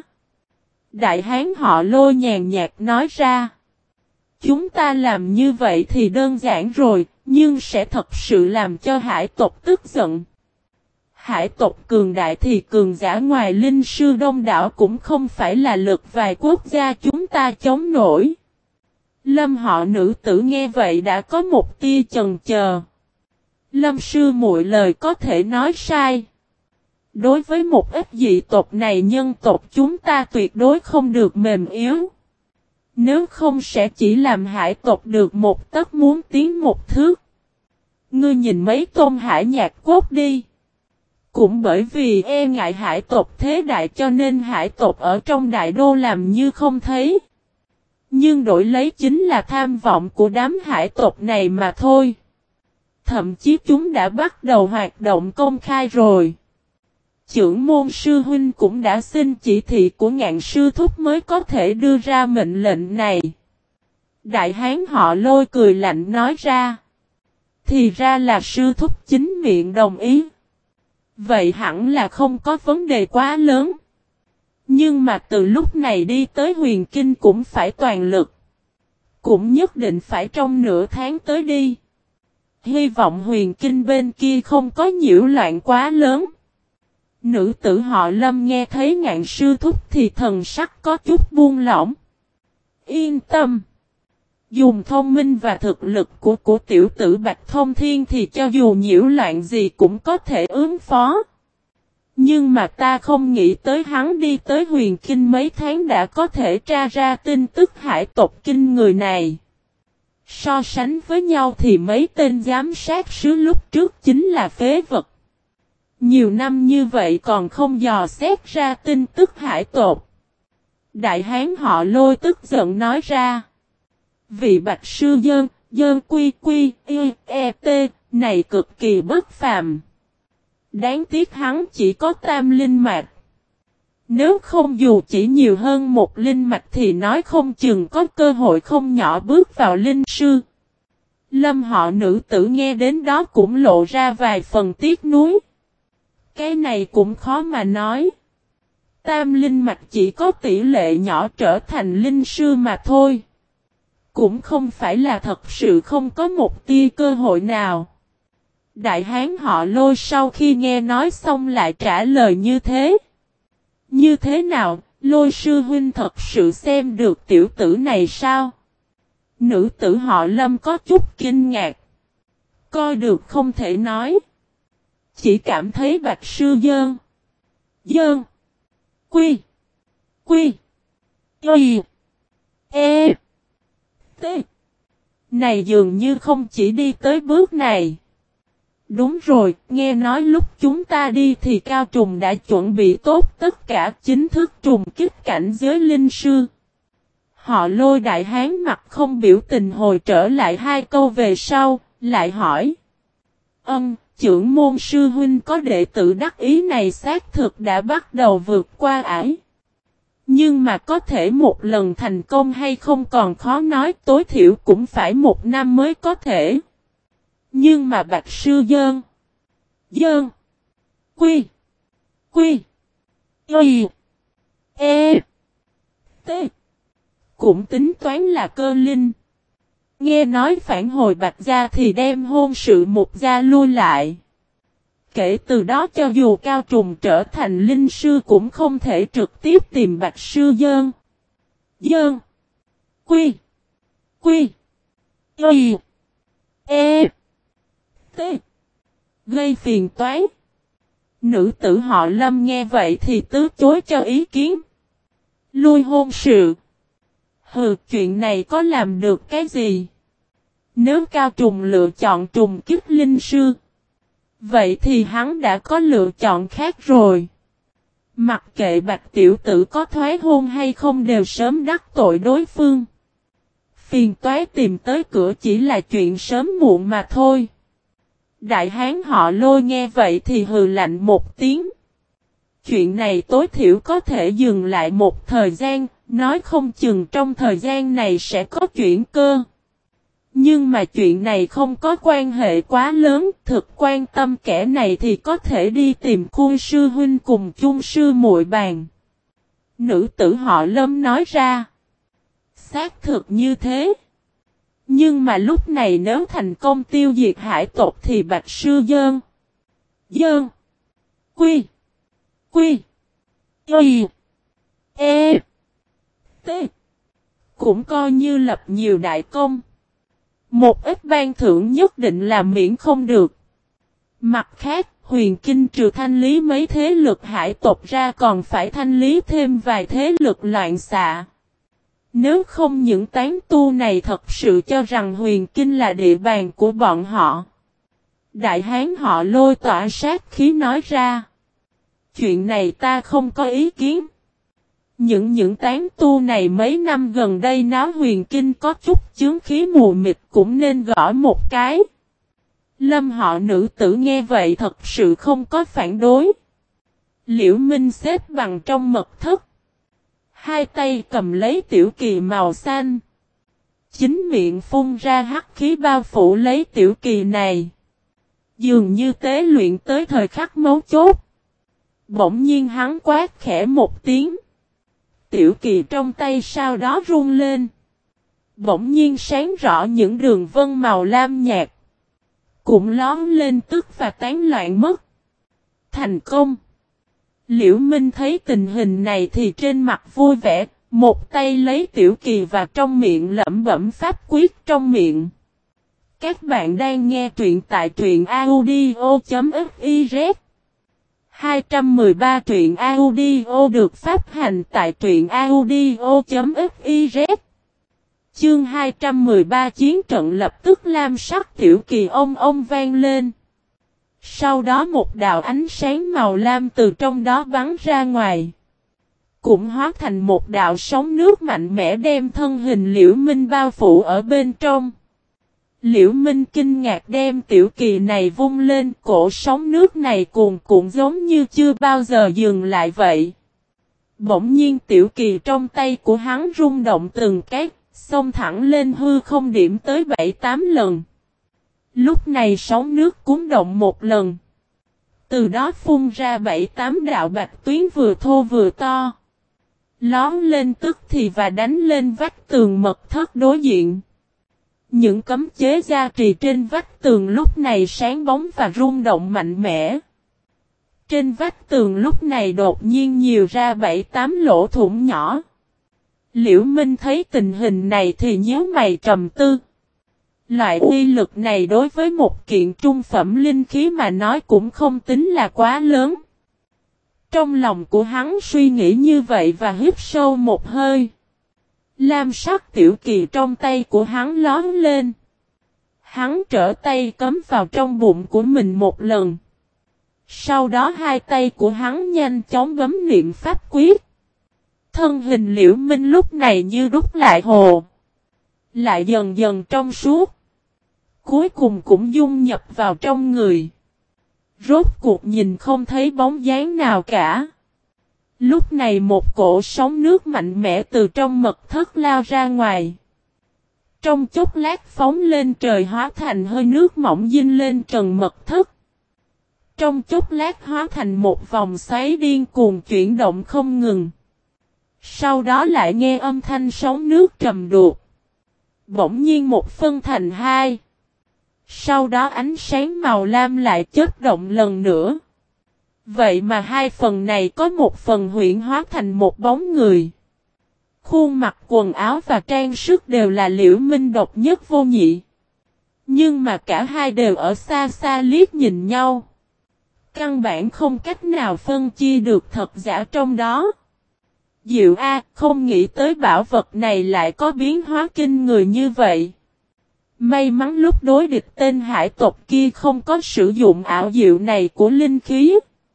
Đại hán họ Lôi nhàn nhạt nói ra. Chúng ta làm như vậy thì đơn giản rồi, nhưng sẽ thật sự làm cho hải tộc tức giận. Hải tộc cường đại thì cường giả ngoài linh sư đông đảo cũng không phải là lực vài quốc gia chúng ta chống nổi. Lâm họ nữ tử nghe vậy đã có một tia chần chờ. Lâm sư muội lời có thể nói sai. Đối với một ít dị tộc này nhân tộc chúng ta tuyệt đối không được mềm yếu. Nếu không sẽ chỉ làm hải tộc được một tấc muốn tiến một thước. Ngươi nhìn mấy tôn hải nhạc cốt đi. Cũng bởi vì e ngại hải tộc thế đại cho nên hải tộc ở trong đại đô làm như không thấy. Nhưng đổi lấy chính là tham vọng của đám hải tộc này mà thôi. Thậm chí chúng đã bắt đầu hoạt động công khai rồi. Trưởng môn sư huynh cũng đã xin chỉ thị của Ngạn sư thúc mới có thể đưa ra mệnh lệnh này. Đại hán họ Lôi cười lạnh nói ra. Thì ra là sư thúc chính miệng đồng ý. Vậy hẳn là không có vấn đề quá lớn. Nhưng mà từ lúc này đi tới huyền kinh cũng phải toàn lực. Cũng nhất định phải trong nửa tháng tới đi. Hy vọng huyền kinh bên kia không có nhiễu loạn quá lớn. Nữ tử họ Lâm nghe thấy Ngạn sư thúc thì thần sắc có chút buông lỏng. Yên tâm. Dùng thông minh và thực lực của tiểu tử Bạch Thông Thiên thì cho dù nhiễu loạn gì cũng có thể ứng phó. Nhưng mà ta không nghĩ tới hắn đi tới huyền kinh mấy tháng đã có thể tra ra tin tức hải tộc kinh người này. So sánh với nhau thì mấy tên giám sát sứ lúc trước chính là phế vật. Nhiều năm như vậy còn không dò xét ra tin tức hải tộc. Đại hán họ Lôi tức giận nói ra. Vị bạch sư dơn quy quy t này cực kỳ bất phàm. Đáng tiếc hắn chỉ có tam linh mạch. Nếu không dù chỉ nhiều hơn một linh mạch thì nói không chừng có cơ hội không nhỏ bước vào linh sư. Lâm họ nữ tử nghe đến đó cũng lộ ra vài phần tiếc nuối. Cái này cũng khó mà nói. Tam linh mạch chỉ có tỷ lệ nhỏ trở thành linh sư mà thôi. Cũng không phải là thật sự không có một tia cơ hội nào. Đại hán họ Lôi sau khi nghe nói xong lại trả lời như thế. Như thế nào, Lôi sư huynh thật sự xem được tiểu tử này sao? Nữ tử họ Lâm có chút kinh ngạc. Coi được không thể nói. Chỉ cảm thấy bạch sư dơn quy e t này dường như không chỉ đi tới bước này. Đúng rồi, nghe nói lúc chúng ta đi thì Cao Trùng đã chuẩn bị tốt tất cả chính thức trùng kích cảnh giới linh sư. Họ Lôi đại hán mặt không biểu tình hồi trở lại hai câu về sau, lại hỏi. Trưởng môn sư huynh có đệ tử đắc ý này xác thực đã bắt đầu vượt qua ải. Nhưng mà có thể một lần thành công hay không còn khó nói, tối thiểu cũng phải 1 năm mới có thể. Nhưng mà Bạch Sư Dơn. Quy. Y. E. T. Cũng tính toán là cơ linh. Nghe nói phản hồi Bạch gia thì đem hôn sự một gia lui lại. Kể từ đó cho dù Cao Trùng trở thành linh sư cũng không thể trực tiếp tìm Bạch Sư Dơn. Quy. Y. E. T. Gây phiền toái. Nữ tử họ Lâm nghe vậy thì từ chối cho ý kiến. Lui hôn sự. Chuyện này có làm được cái gì? Nếu Cao Trùng lựa chọn trùng kích linh sư, vậy thì hắn đã có lựa chọn khác rồi. Mặc kệ Bạch tiểu tử có thoái hôn hay không đều sớm đắc tội đối phương. Phiền toái tìm tới cửa chỉ là chuyện sớm muộn mà thôi. Đại hán họ Lôi nghe vậy thì hừ lạnh một tiếng. Chuyện này tối thiểu có thể dừng lại một thời gian, nói không chừng trong thời gian này sẽ có chuyển cơ. Nhưng mà chuyện này không có quan hệ quá lớn, thực quan tâm kẻ này thì có thể đi tìm Khuôn sư huynh cùng chung sư muội bàn. Nữ tử họ Lâm nói ra. Xác thực như thế. Nhưng mà lúc này nếu thành công tiêu diệt hải tộc thì Bạch Sư Dơn. Quy. Y. E. T. Cũng coi như lập nhiều đại công. Một ít ban thưởng nhất định là miễn không được. Mặt khác, huyền kinh trừ thanh lý mấy thế lực hải tộc ra còn phải thanh lý thêm vài thế lực loạn xạ. Nếu không những tán tu này thật sự cho rằng huyền kinh là địa bàn của bọn họ. Đại hán họ Lôi tỏa sát khí nói ra. Chuyện này ta không có ý kiến. Những tán tu này mấy năm gần đây náo huyền kinh có chút chướng khí mù mịt cũng nên gõ một cái. Lâm họ nữ tử nghe vậy thật sự không có phản đối. Liễu Minh xếp bằng trong mật thất. Hai tay cầm lấy tiểu kỳ màu xanh. Chính miệng phun ra hắc khí bao phủ lấy tiểu kỳ này. Dường như tế luyện tới thời khắc mấu chốt. Bỗng nhiên hắn quát khẽ một tiếng. Tiểu kỳ trong tay sau đó rung lên. Bỗng nhiên sáng rõ những đường vân màu lam nhạt. Cũng lón lên tức và tán loạn mất. Thành công. Liễu Minh thấy tình hình này thì trên mặt vui vẻ. Một tay lấy tiểu kỳ và trong miệng lẩm bẩm pháp quyết trong miệng. Các bạn đang nghe truyện tại truyện audio.fiz 213 truyện audio được phát hành tại truyện audio.fiz. Chương 213 chiến trận lập tức lam sắc tiểu kỳ ông vang lên. Sau đó một đạo ánh sáng màu lam từ trong đó bắn ra ngoài. Cũng hóa thành một đạo sóng nước mạnh mẽ đem thân hình Liễu Minh bao phủ ở bên trong. Liễu Minh kinh ngạc đem tiểu kỳ này vung lên, cổ sóng nước này cuồn cuộn giống như chưa bao giờ dừng lại vậy. Bỗng nhiên tiểu kỳ trong tay của hắn rung động từng cái, xông thẳng lên hư không điểm tới 7-8 lần. Lúc này sóng nước cuốn động một lần. Từ đó phun ra 7-8 đạo bạch tuyến vừa thô vừa to. Lón lên tức thì và đánh lên vách tường mật thất đối diện. Những cấm chế gia trì trên vách tường lúc này sáng bóng và rung động mạnh mẽ. Trên vách tường lúc này đột nhiên nhiều ra 7-8 lỗ thủng nhỏ. Liễu Minh thấy tình hình này thì nhíu mày trầm tư. Loại uy lực này đối với một kiện trung phẩm linh khí mà nói cũng không tính là quá lớn. Trong lòng của hắn suy nghĩ như vậy và hít sâu một hơi. Lam sắc tiểu kỳ trong tay của hắn lóm lên. Hắn trở tay cắm vào trong bụng của mình một lần. Sau đó hai tay của hắn nhanh chóng bấm niệm pháp quyết. Thân hình Liễu Minh lúc này như đúc lại hồ. Lại dần dần trong suốt. Cuối cùng cũng dung nhập vào trong người. Rốt cuộc nhìn không thấy bóng dáng nào cả. Lúc này một cỗ sóng nước mạnh mẽ từ trong mật thất lao ra ngoài. Trong chốc lát phóng lên trời hóa thành hơi nước mỏng dinh lên trần mật thất. Trong chốc lát hóa thành một vòng xoáy điên cuồng chuyển động không ngừng. Sau đó lại nghe âm thanh sóng nước trầm đục. Bỗng nhiên một phân thành hai. Sau đó ánh sáng màu lam lại chớp động lần nữa. Vậy mà hai phần này có một phần huyễn hóa thành một bóng người. Khuôn mặt, quần áo và trang sức đều là Liễu Minh độc nhất vô nhị. Nhưng mà cả hai đều ở xa xa liếc nhìn nhau. Căn bản không cách nào phân chia được thật giả trong đó. Diệu A, không nghĩ tới bảo vật này lại có biến hóa kinh người như vậy. May mắn lúc đối địch tên hải tộc kia không có sử dụng ảo diệu này của linh khí.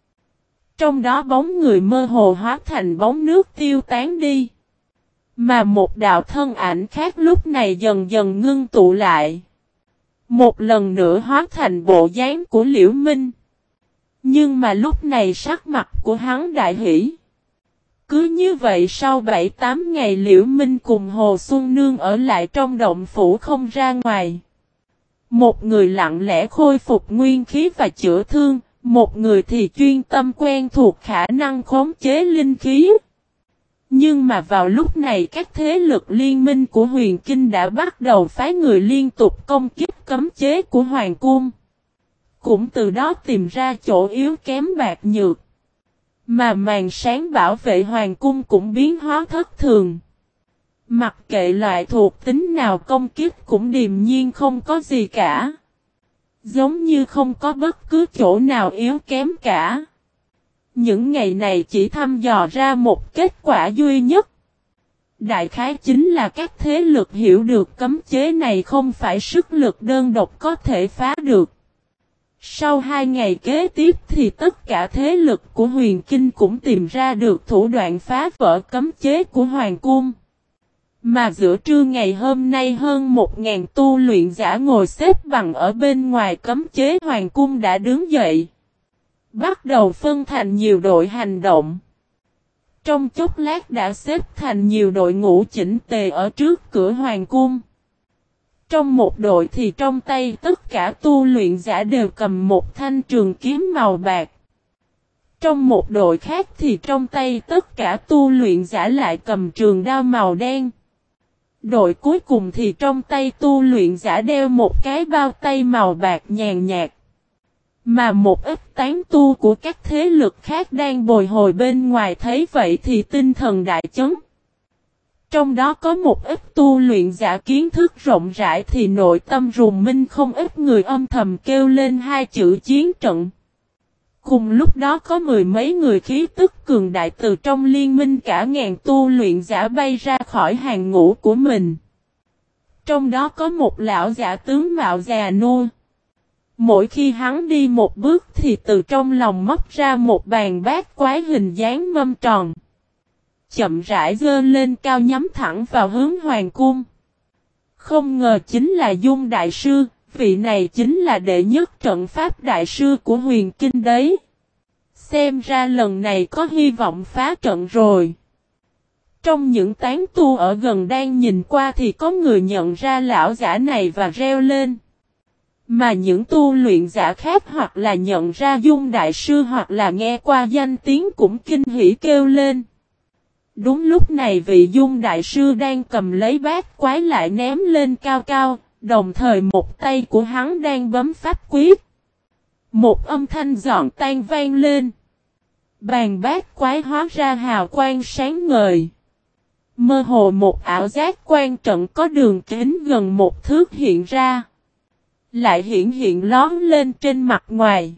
Trong đó bóng người mơ hồ hóa thành bóng nước tiêu tán đi. Mà một đạo thân ảnh khác lúc này dần dần ngưng tụ lại. Một lần nữa hóa thành bộ dáng của Liễu Minh. Nhưng mà lúc này sắc mặt của hắn đại hỷ. Cứ như vậy sau 7-8 ngày Liễu Minh cùng Hồ Xuân Nương ở lại trong động phủ không ra ngoài. Một người lặng lẽ khôi phục nguyên khí và chữa thương, một người thì chuyên tâm quen thuộc khả năng khống chế linh khí. Nhưng mà vào lúc này các thế lực liên minh của Huyền Kinh đã bắt đầu phái người liên tục công kích cấm chế của Hoàng Cung. Cũng từ đó tìm ra chỗ yếu kém bạc nhược. Mà màn sáng bảo vệ Hoàng Cung cũng biến hóa thất thường. Mặc kệ loại thuộc tính nào công kích cũng điềm nhiên không có gì cả. Giống như không có bất cứ chỗ nào yếu kém cả. Những ngày này chỉ thăm dò ra một kết quả duy nhất. Đại khái chính là các thế lực hiểu được cấm chế này không phải sức lực đơn độc có thể phá được. Sau 2 ngày kế tiếp thì tất cả thế lực của Huyền Kinh cũng tìm ra được thủ đoạn phá vỡ cấm chế của Hoàng Cung. Mà giữa trưa ngày hôm nay hơn 1.000 tu luyện giả ngồi xếp bằng ở bên ngoài cấm chế Hoàng Cung đã đứng dậy. Bắt đầu phân thành nhiều đội hành động. Trong chốc lát đã xếp thành nhiều đội ngũ chỉnh tề ở trước cửa Hoàng Cung. Trong một đội thì trong tay tất cả tu luyện giả đều cầm một thanh trường kiếm màu bạc. Trong một đội khác thì trong tay tất cả tu luyện giả lại cầm trường đao màu đen. Đội cuối cùng thì trong tay tu luyện giả đeo một cái bao tay màu bạc nhàn nhạt. Mà một ít tán tu của các thế lực khác đang bồi hồi bên ngoài thấy vậy thì tinh thần đại chấn. Trong đó có một ít tu luyện giả kiến thức rộng rãi thì nội tâm rùng minh không ít người âm thầm kêu lên hai chữ chiến trận. Cùng lúc đó có mười mấy người khí tức cường đại từ trong liên minh cả ngàn tu luyện giả bay ra khỏi hàng ngũ của mình. Trong đó có một lão giả tướng mạo già nua. Mỗi khi hắn đi một bước thì từ trong lòng móc ra một bàn bát quái hình dáng mâm tròn. Chậm rãi giơ lên cao nhắm thẳng vào hướng Hoàng Cung. Không ngờ chính là Dung Đại Sư, vị này chính là đệ nhất trận pháp đại sư của Huyền Kinh đấy. Xem ra lần này có hy vọng phá trận rồi. Trong những tán tu ở gần đang nhìn qua thì có người nhận ra lão giả này và reo lên. Mà những tu luyện giả khác hoặc là nhận ra Dung Đại Sư hoặc là nghe qua danh tiếng cũng kinh hỉ kêu lên. Đúng lúc này vị Dung Đại Sư đang cầm lấy bát quái lại ném lên cao cao, đồng thời một tay của hắn đang bấm pháp quyết. Một âm thanh giòn tan vang lên. Bàn bát quái hóa ra hào quang sáng ngời. Mơ hồ một ảo giác quan trận có đường kính gần 1 thước hiện ra. Lại hiện lón lên trên mặt ngoài.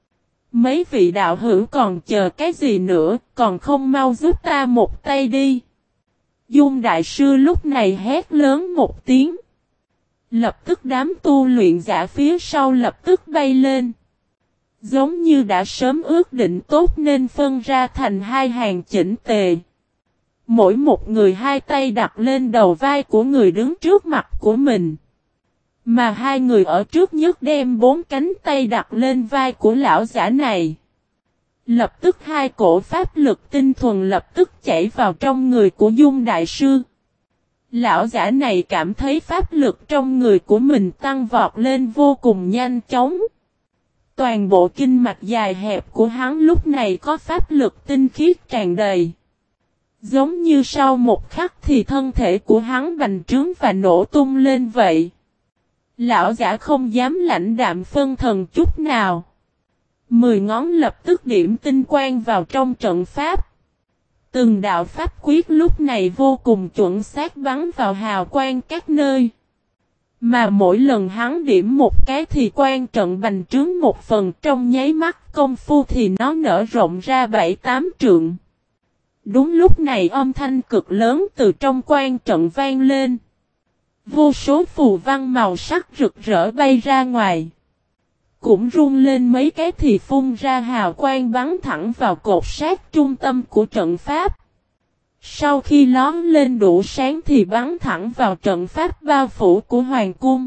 Mấy vị đạo hữu còn chờ cái gì nữa, còn không mau giúp ta một tay đi. Dung Đại Sư lúc này hét lớn một tiếng. Lập tức đám tu luyện giả phía sau lập tức bay lên. Giống như đã sớm ước định tốt nên phân ra thành hai hàng chỉnh tề. Mỗi một người hai tay đặt lên đầu vai của người đứng trước mặt của mình. Mà hai người ở trước nhất đem bốn cánh tay đặt lên vai của lão giả này. Lập tức hai cổ pháp lực tinh thuần lập tức chảy vào trong người của Dung Đại Sư. Lão giả này cảm thấy pháp lực trong người của mình tăng vọt lên vô cùng nhanh chóng. Toàn bộ kinh mạch dài hẹp của hắn lúc này có pháp lực tinh khiết tràn đầy. Giống như sau một khắc thì thân thể của hắn bành trướng và nổ tung lên vậy. Lão giả không dám lãnh đạm phân thần chút nào. 10 ngón lập tức điểm tinh quang vào trong trận pháp. Từng đạo pháp quyết lúc này vô cùng chuẩn xác bắn vào hào quang các nơi. Mà mỗi lần hắn điểm một cái thì quang trận bành trướng một phần, trong nháy mắt công phu thì nó nở rộng ra 7-8 trượng. Đúng lúc này âm thanh cực lớn từ trong quang trận vang lên. Vô số phù văn màu sắc rực rỡ bay ra ngoài. Cũng rung lên mấy cái thì phun ra hào quang bắn thẳng vào cột sát trung tâm của trận pháp. Sau khi lóm lên đủ sáng thì bắn thẳng vào trận pháp bao phủ của hoàng cung.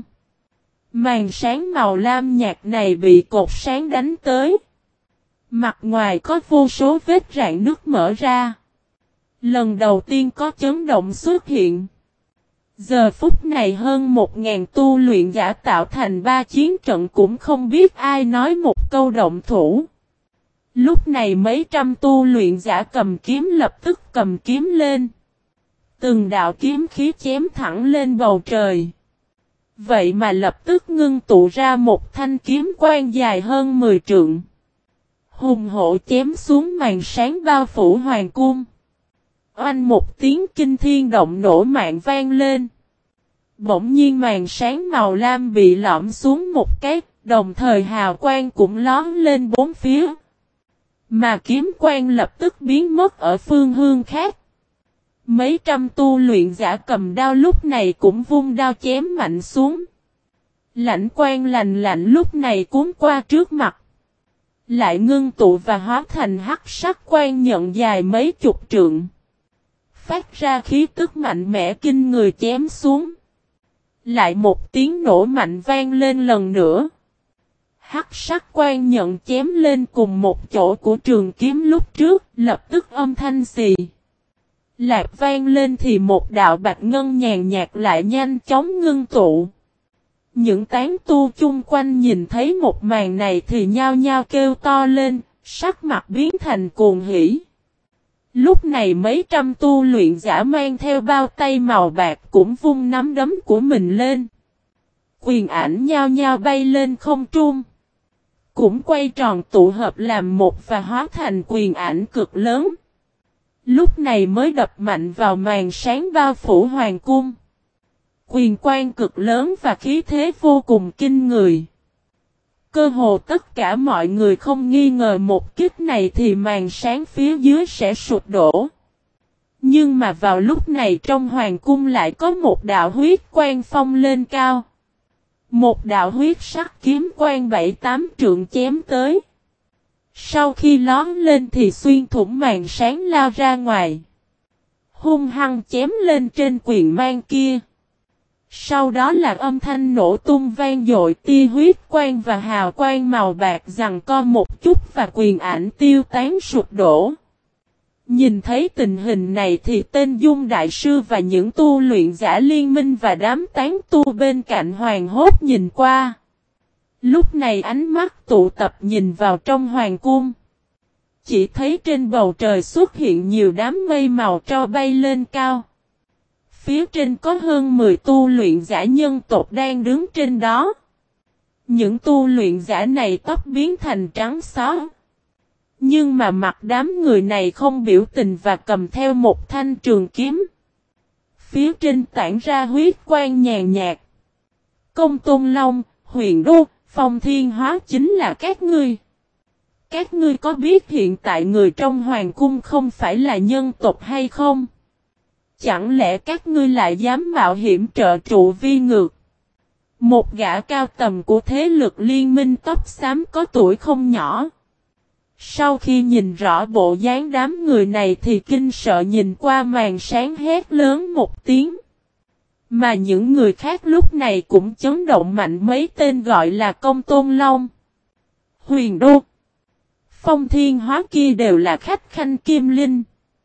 Màn sáng màu lam nhạt này bị cột sáng đánh tới. Mặt ngoài có vô số vết rạn nứt mở ra. Lần đầu tiên có chấn động xuất hiện. Giờ phút này hơn 1000 tu luyện giả tạo thành 3 chiến trận cũng không biết ai nói một câu động thủ. Lúc này mấy trăm tu luyện giả cầm kiếm lập tức cầm kiếm lên. Từng đạo kiếm khí chém thẳng lên bầu trời. Vậy mà lập tức ngưng tụ ra một thanh kiếm quang dài hơn 10 trượng. Hùng hổ chém xuống màn sáng bao phủ hoàng cung. Oanh một tiếng kinh thiên động nổ mạng vang lên. Bỗng nhiên màn sáng màu lam bị lõm xuống một cái, đồng thời hào quang cũng lóm lên bốn phía. Mà kiếm quang lập tức biến mất ở phương hướng khác. Mấy trăm tu luyện giả cầm đao lúc này cũng vung đao chém mạnh xuống. Lãnh quang lành lạnh lúc này cuốn qua trước mặt. Lại ngưng tụ và hóa thành hắc sắc quang nhận dài mấy chục trượng. Phát ra khí tức mạnh mẽ kinh người chém xuống. Lại một tiếng nổ mạnh vang lên lần nữa. Hắc sắc quang nhận chém lên cùng một chỗ của trường kiếm lúc trước, lập tức âm thanh xì. Lạc vang lên thì một đạo bạch ngân nhàn nhạt lại nhanh chóng ngưng tụ. Những tán tu chung quanh nhìn thấy một màn này thì nhao nhao kêu to lên, sắc mặt biến thành cuồng hỉ. Lúc này mấy trăm tu luyện giả mang theo bao tay màu bạc cũng vung nắm đấm của mình lên. Quyền ảnh nhao nhao bay lên không trung. Cũng quay tròn tụ hợp làm một và hóa thành quyền ảnh cực lớn. Lúc này mới đập mạnh vào màn sáng bao phủ hoàng cung. Quyền quang cực lớn và khí thế vô cùng kinh người. Cơ hồ tất cả mọi người không nghi ngờ một kích này thì màn sáng phía dưới sẽ sụp đổ. Nhưng mà vào lúc này trong hoàng cung lại có một đạo huyết quang phong lên cao. Một đạo huyết sắc kiếm quang 7-8 trượng chém tới. Sau khi lóm lên thì xuyên thủng màn sáng lao ra ngoài. Hung hăng chém lên trên quyền mang kia. Sau đó là âm thanh nổ tung vang dội, tia huyết quang và hào quang màu bạc giằng co một chút và quyền ảnh tiêu tán sụp đổ. Nhìn thấy tình hình này thì tên Dung Đại Sư và những tu luyện giả liên minh và đám tán tu bên cạnh hoàng hốt nhìn qua. Lúc này ánh mắt tụ tập nhìn vào trong hoàng cung. Chỉ thấy trên bầu trời xuất hiện nhiều đám mây màu tro bay lên cao. Phía trên có hơn 10 tu luyện giả nhân tộc đang đứng trên đó. Những tu luyện giả này tóc biến thành trắng xóa. Nhưng mà mặt đám người này không biểu tình và cầm theo một thanh trường kiếm. Phía trên tản ra huyết quang nhàn nhạt. Công Tôn Long, Huyền Đô, Phong Thiên Hóa chính là các ngươi. Các ngươi có biết hiện tại người trong hoàng cung không phải là nhân tộc hay không? Chẳng lẽ các ngươi lại dám mạo hiểm trợ trụ vi ngược? Một gã cao tầm của thế lực liên minh tóc xám có tuổi không nhỏ. Sau khi nhìn rõ bộ dáng đám người này thì kinh sợ nhìn qua màn sáng hét lớn một tiếng. Mà những người khác lúc này cũng chấn động mạnh, mấy tên gọi là Công Tôn Long, Huyền Đô, Phong Thiên Hóa kia đều là khách khanh Kim Linh.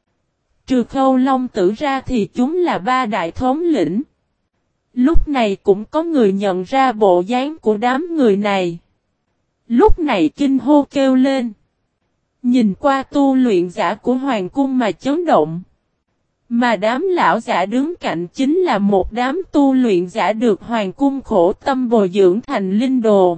Trừ Khâu Long Tử ra thì chúng là ba đại thống lĩnh. Lúc này cũng có người nhận ra bộ dáng của đám người này. Lúc này kinh hô kêu lên. Nhìn qua tu luyện giả của Hoàng cung mà chấn động. Mà đám lão giả đứng cạnh chính là một đám tu luyện giả được Hoàng cung khổ tâm bồi dưỡng thành linh đồ.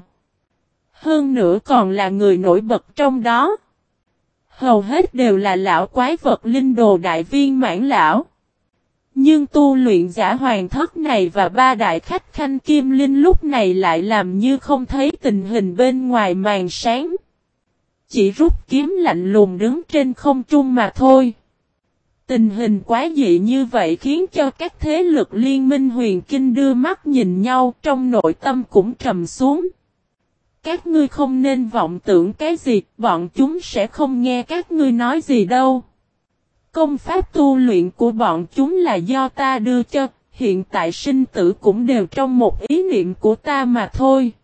Hơn nữa còn là người nổi bật trong đó. Hầu hết đều là lão quái vật linh đồ đại viên mãn lão. Nhưng tu luyện giả hoàng thất này và ba đại khách khanh Kim Linh lúc này lại làm như không thấy tình hình bên ngoài màn sáng. Chỉ rút kiếm lạnh lùng đứng trên không trung mà thôi. Tình hình quái dị như vậy khiến cho các thế lực liên minh huyền kinh đưa mắt nhìn nhau, trong nội tâm cũng trầm xuống. Các ngươi không nên vọng tưởng cái gì, bọn chúng sẽ không nghe các ngươi nói gì đâu. Công pháp tu luyện của bọn chúng là do ta đưa cho, hiện tại sinh tử cũng đều trong một ý niệm của ta mà thôi.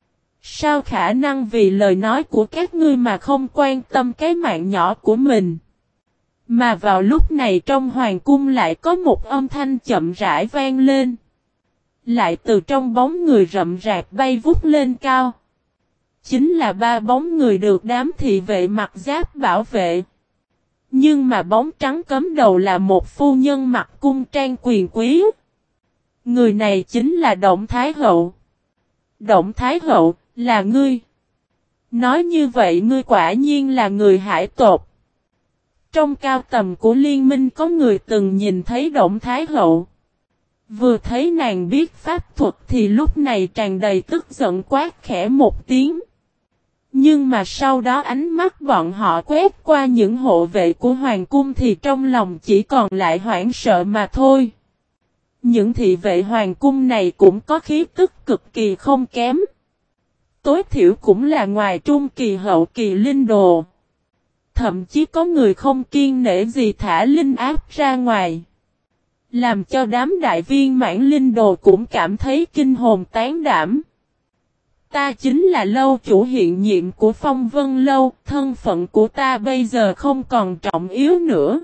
Sao khả năng vì lời nói của các ngươi mà không quan tâm cái mạng nhỏ của mình? Mà vào lúc này trong hoàng cung lại có một âm thanh chậm rãi vang lên. Lại từ trong bóng người rậm rạp bay vút lên cao. Chính là ba bóng người được đám thị vệ mặc giáp bảo vệ. Nhưng mà bóng trắng cấm đầu là một phu nhân mặc cung trang quyền quý. Người này chính là Động Thái Hậu. Động Thái Hậu, là ngươi. Nói như vậy ngươi quả nhiên là người hải tộc. Trong cao tầm của liên minh có người từng nhìn thấy Động Thái Hậu. Vừa thấy nàng biết pháp thuật thì lúc này tràn đầy tức giận quát khẽ một tiếng. Nhưng mà sau đó ánh mắt bọn họ quét qua những hộ vệ của hoàng cung thì trong lòng chỉ còn lại hoảng sợ mà thôi. Những thị vệ hoàng cung này cũng có khí tức cực kỳ không kém. Tối thiểu cũng là ngoài trung kỳ hậu kỳ linh đồ. Thậm chí có người không kiêng nể gì thả linh áp ra ngoài. Làm cho đám đại viên mãn linh đồ cũng cảm thấy kinh hồn tán đảm. Ta chính là lâu chủ hiện nhiệm của Phong Vân Lâu, thân phận của ta bây giờ không còn trọng yếu nữa.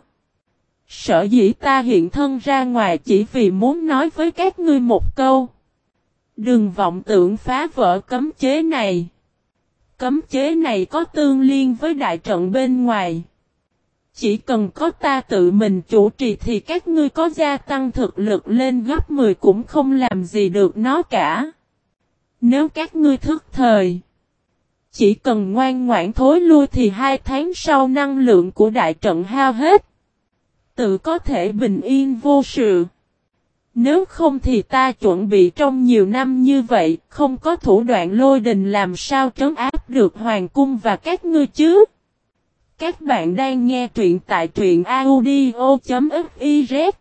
Sở dĩ ta hiện thân ra ngoài chỉ vì muốn nói với các ngươi một câu. Đừng vọng tưởng phá vỡ cấm chế này. Cấm chế này có tương liên với đại trận bên ngoài. Chỉ cần có ta tự mình chủ trì thì các ngươi có gia tăng thực lực lên gấp 10 cũng không làm gì được nó cả. Nếu các ngươi thức thời, chỉ cần ngoan ngoãn thối lui thì 2 tháng sau năng lượng của đại trận hao hết. Tự có thể bình yên vô sự. Nếu không thì ta chuẩn bị trong nhiều năm như vậy, không có thủ đoạn lôi đình làm sao trấn áp được hoàng cung và các ngươi chứ. Các bạn đang nghe truyện tại truyện audio.fiz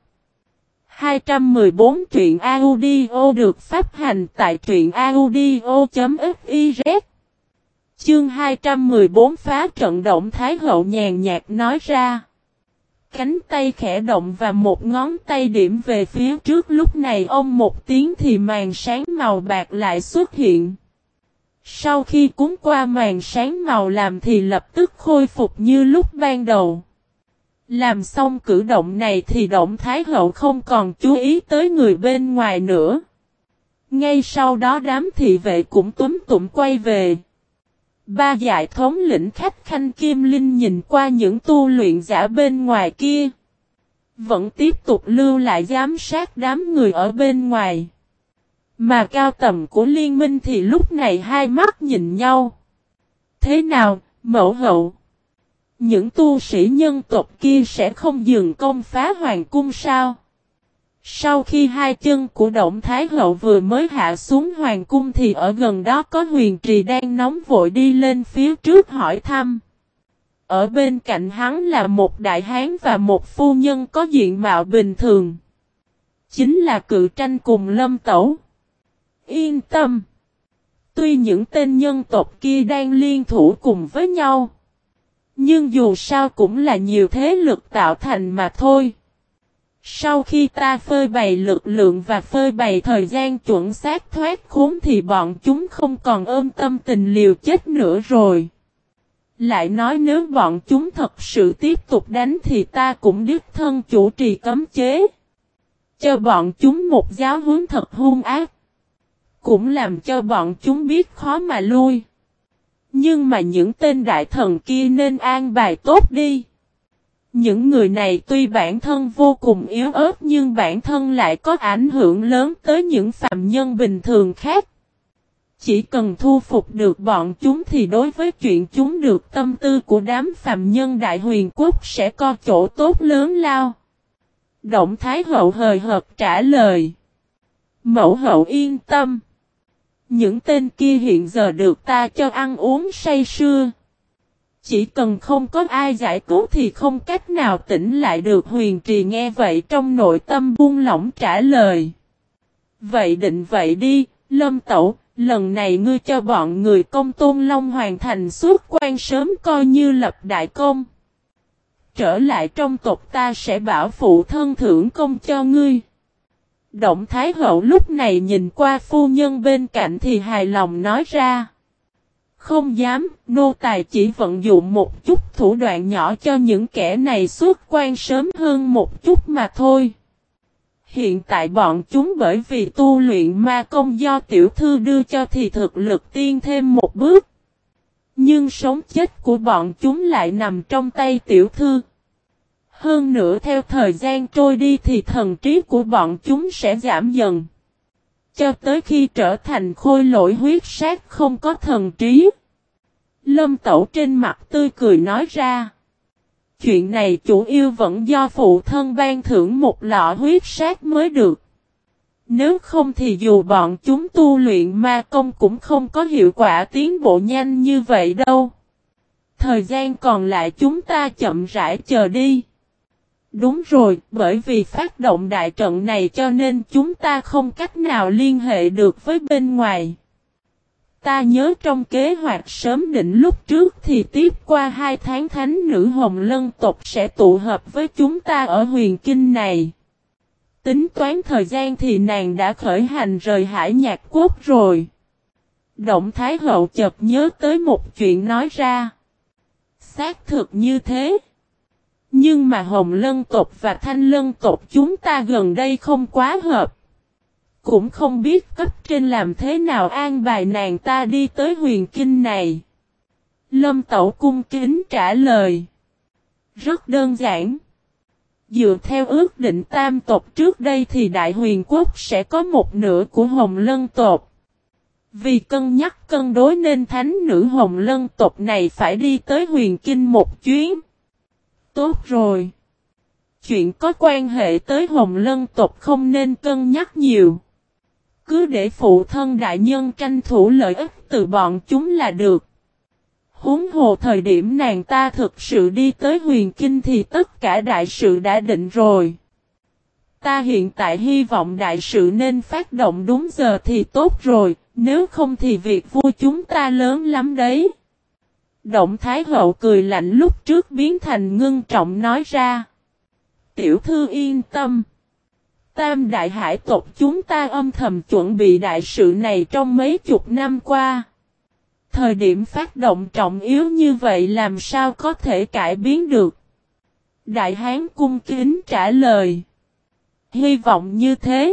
214 truyện audio được phát hành tại truyện audio.fiz. Chương 214 phá trận. Động Thái Hậu nhàn nhạt nói ra. Cánh tay khẽ động và một ngón tay điểm về phía trước, lúc này ông một tiếng thì màn sáng màu bạc lại xuất hiện. Sau khi cuốn qua màn sáng màu làm thì lập tức khôi phục như lúc ban đầu. Làm xong cử động này thì Động Thái Hậu không còn chú ý tới người bên ngoài nữa. Ngay sau đó đám thị vệ cũng túm tụm quay về. Ba đại thống lĩnh khách khanh Kim Linh nhìn qua những tu luyện giả bên ngoài kia. Vẫn tiếp tục lưu lại giám sát đám người ở bên ngoài. Mà cao tầm của liên minh thì lúc này hai mắt nhìn nhau. Thế nào, mẫu hậu? Những tu sĩ nhân tộc kia sẽ không dừng công phá hoàng cung sao? Sau khi hai chân của Động Thái Hậu vừa mới hạ xuống hoàng cung thì ở gần đó có Huyền Trì đang nóng vội đi lên phía trước hỏi thăm. Ở bên cạnh hắn là một đại hán và một phu nhân có diện mạo bình thường. Chính là Cự Tranh cùng Lâm Tẩu. Yên tâm. Tuy những tên nhân tộc kia đang liên thủ cùng với nhau, nhưng dù sao cũng là nhiều thế lực tạo thành mà thôi. Sau khi ta phơi bày lực lượng và phơi bày thời gian chuẩn xác thoát khốn thì bọn chúng không còn ôm tâm tình liều chết nữa rồi. Lại nói nếu bọn chúng thật sự tiếp tục đánh thì ta cũng đích thân chủ trì cấm chế. Cho bọn chúng một giáo huấn thật hung ác. Cũng làm cho bọn chúng biết khó mà lui. Nhưng mà những tên đại thần kia nên an bài tốt đi. Những người này tuy bản thân vô cùng yếu ớt nhưng bản thân lại có ảnh hưởng lớn tới những phạm nhân bình thường khác. Chỉ cần thu phục được bọn chúng thì đối với chuyện chúng được tâm tư của đám phạm nhân Đại Huyền Quốc sẽ có chỗ tốt lớn lao. Động Thái Hậu hời hợt trả lời. Mẫu hậu yên tâm. Những tên kia hiện giờ được ta cho ăn uống say sưa. Chỉ cần không có ai giải cứu thì không cách nào tỉnh lại được. Huyền Trì nghe vậy trong nội tâm buông lỏng trả lời. Vậy định vậy đi, Lâm Tẩu, lần này ngươi cho bọn người Công Tôn Long hoàn thành xuất quan sớm coi như lập đại công. Trở lại trong tộc ta sẽ bảo phụ thân thưởng công cho ngươi. Động Thái Hậu lúc này nhìn qua phu nhân bên cạnh thì hài lòng nói ra. Không dám, nô tài chỉ vận dụng một chút thủ đoạn nhỏ cho những kẻ này xuất quan sớm hơn một chút mà thôi. Hiện tại bọn chúng bởi vì tu luyện ma công do tiểu thư đưa cho thì thực lực tiên thêm một bước. Nhưng sống chết của bọn chúng lại nằm trong tay tiểu thư. Hơn nữa theo thời gian trôi đi thì thần trí của bọn chúng sẽ giảm dần. Cho tới khi trở thành khôi lỗi huyết sát không có thần trí. Lâm Tẩu trên mặt tươi cười nói ra. Chuyện này chủ yếu vẫn do phụ thân ban thưởng một lọ huyết sát mới được. Nếu không thì dù bọn chúng tu luyện ma công cũng không có hiệu quả tiến bộ nhanh như vậy đâu. Thời gian còn lại chúng ta chậm rãi chờ đi. Đúng rồi, bởi vì phát động đại trận này cho nên chúng ta không cách nào liên hệ được với bên ngoài. Ta nhớ trong kế hoạch sớm định lúc trước thì tiếp qua 2 tháng thánh nữ Hồng Lân tộc sẽ tụ hợp với chúng ta ở huyền kinh này. Tính toán thời gian thì nàng đã khởi hành rời Hải Nhạc Quốc rồi. Động Thái Hậu chợt nhớ tới một chuyện nói ra. Xác thực như thế. Nhưng mà Hồng Lân tộc và Thanh Lân tộc chúng ta gần đây không quá hợp. Cũng không biết cấp trên làm thế nào an bài nàng ta đi tới huyền kinh này. Lâm Tẩu cung kính trả lời. Rất đơn giản. Dựa theo ước định tam tộc trước đây thì Đại Huyền Quốc sẽ có một nửa của Hồng Lân tộc. Vì cân nhắc cân đối nên thánh nữ Hồng Lân tộc này phải đi tới huyền kinh một chuyến. Tốt rồi. Chuyện có quan hệ tới Hồng Lân tộc không nên cân nhắc nhiều. Cứ để phụ thân đại nhân tranh thủ lợi ích từ bọn chúng là được. Huống hồ thời điểm nàng ta thực sự đi tới huyền kinh thì tất cả đại sự đã định rồi. Ta hiện tại hy vọng đại sự nên phát động đúng giờ thì tốt rồi, nếu không thì việc vui chúng ta lớn lắm đấy. Động Thái Hậu cười lạnh lúc trước biến thành ngưng trọng nói ra. Tiểu thư yên tâm. Tam đại hải tộc chúng ta âm thầm chuẩn bị đại sự này trong mấy chục năm qua. Thời điểm phát động trọng yếu như vậy làm sao có thể cải biến được. Đại Hán cung kính trả lời. Hy vọng như thế.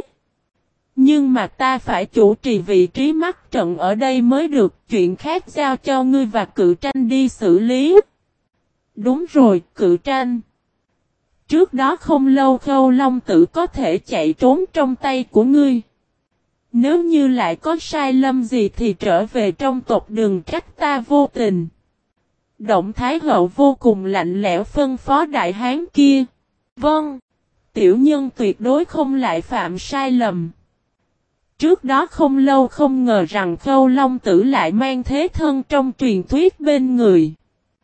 Nhưng mà ta phải chủ trì vị trí mắt trận ở đây mới được. Chuyện khác giao cho ngươi và Cự Tranh đi xử lý. Đúng rồi, Cự Tranh. Trước đó không lâu Khâu Long Tử có thể chạy trốn trong tay của ngươi. Nếu như lại có sai lầm gì thì trở về trong tộc đừng trách ta vô tình. Động Thái Hậu vô cùng lạnh lẽo phân phó đại hán kia. Vâng, tiểu nhân tuyệt đối không lại phạm sai lầm. Trước đó không lâu không ngờ rằng Khâu Long Tử lại mang thế thân trong truyền thuyết bên người.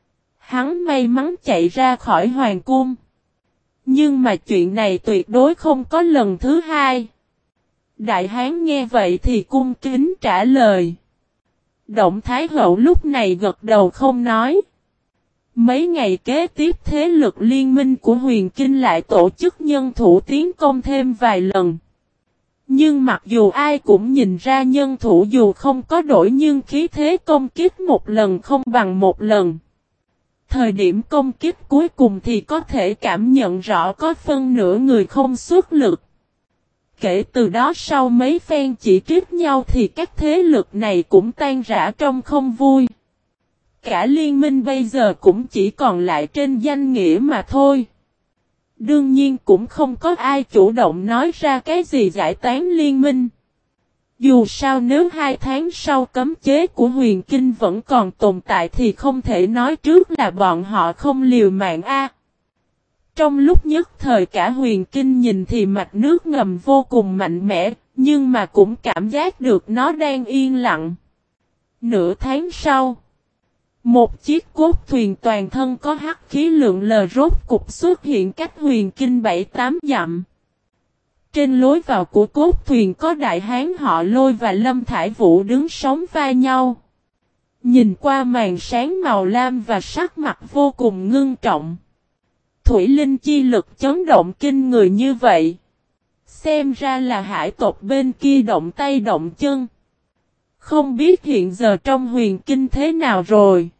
Hắn may mắn chạy ra khỏi hoàng cung. Nhưng mà chuyện này tuyệt đối không có lần thứ hai. Đại hán nghe vậy thì cung kính trả lời. Động Thái Hậu lúc này gật đầu không nói. Mấy ngày kế tiếp thế lực liên minh của Huyền Kinh lại tổ chức nhân thủ tiến công thêm vài lần. Nhưng mặc dù ai cũng nhìn ra nhân thủ dù không có đổi nhưng khí thế công kích một lần không bằng một lần. Thời điểm công kích cuối cùng thì có thể cảm nhận rõ có phân nửa người không xuất lực. Kể từ đó sau mấy phen chỉ trích nhau thì các thế lực này cũng tan rã trong không vui. Cả liên minh bây giờ cũng chỉ còn lại trên danh nghĩa mà thôi. Đương nhiên cũng không có ai chủ động nói ra cái gì giải tán liên minh. Dù sao nếu 2 tháng sau cấm chế của Huyền Kinh vẫn còn tồn tại thì không thể nói trước là bọn họ không liều mạng a. Trong lúc nhất thời cả Huyền Kinh nhìn thì mạch nước ngầm vô cùng mạnh mẽ, nhưng mà cũng cảm giác được nó đang yên lặng. Nửa tháng sau, một chiếc cốt thuyền toàn thân có hắc khí lượn lờ rốt cục xuất hiện cách Huyền Kinh 7-8 dặm. Trên lối vào của cốt thuyền có đại hán họ Lôi và Lâm Thải Vũ đứng sóng vai nhau. Nhìn qua màn sáng màu lam và sắc mặt vô cùng ngưng trọng. Thủy linh chi lực chấn động kinh người như vậy. Xem ra là hải tộc bên kia động tay động chân. Không biết hiện giờ trong Huyền Kinh thế nào rồi.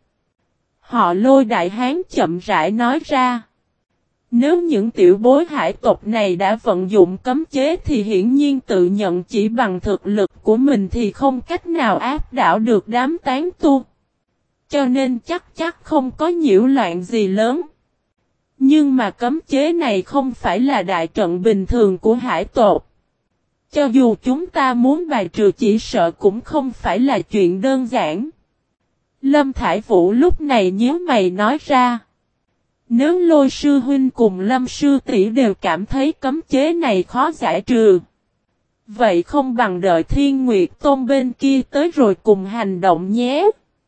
Họ Lôi đại hán chậm rãi nói ra. Nếu những tiểu bối hải tộc này đã vận dụng cấm chế thì hiển nhiên tự nhận chỉ bằng thực lực của mình thì không cách nào áp đảo được đám tán tu. Cho nên chắc không có nhiễu loạn gì lớn. Nhưng mà cấm chế này không phải là đại trận bình thường của hải tộc. Cho dù chúng ta muốn bài trừ chỉ sợ cũng không phải là chuyện đơn giản. Lâm Thải Vũ lúc này nhíu mày nói ra. Nếu Lôi sư huynh cùng Lâm sư tỷ đều cảm thấy cấm chế này khó giải trừ. Vậy không bằng đợi Thiên Nguyệt Tôn bên kia tới rồi cùng hành động nhé.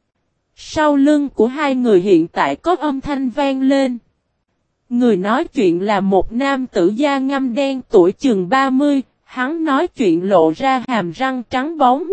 Sau lưng của hai người hiện tại có âm thanh vang lên. Người nói chuyện là một nam tử da ngăm đen tuổi chừng 30, hắn nói chuyện lộ ra hàm răng trắng bóng.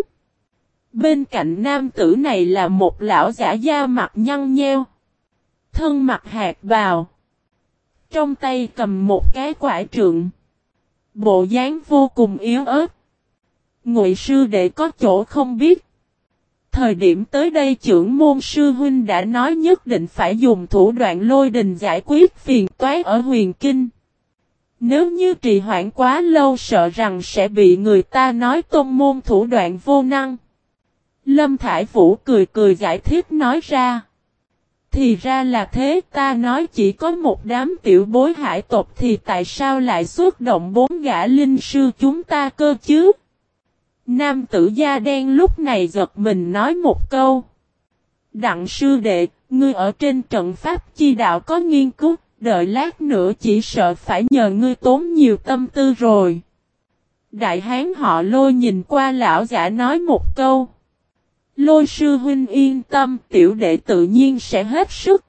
Bên cạnh nam tử này là một lão giả da mặt nhăn nheo. Thân mặc hạt bào. Trong tay cầm một cái quải trượng. Bộ dáng vô cùng yếu ớt. Ngụy sư đệ có chỗ không biết. Thời điểm tới đây trưởng môn sư huynh đã nói nhất định phải dùng thủ đoạn lôi đình giải quyết phiền toái ở Huyền Kinh. Nếu như trì hoãn quá lâu sợ rằng sẽ bị người ta nói tôn môn thủ đoạn vô năng. Lâm Thải Vũ cười cười giải thích nói ra. Thì ra là thế, ta nói chỉ có một đám tiểu bối hải tộc thì tại sao lại xuất động 4 gã linh sư chúng ta cơ chứ? Nam tử da đen lúc này giật mình nói một câu. Đặng sư đệ, ngươi ở trên trận pháp chi đạo có nghiên cứu, đợi lát nữa chỉ sợ phải nhờ ngươi tốn nhiều tâm tư rồi. Đại hán họ Lôi nhìn qua lão giả nói một câu. Lôi sư huynh yên tâm, tiểu đệ tự nhiên sẽ hết sức.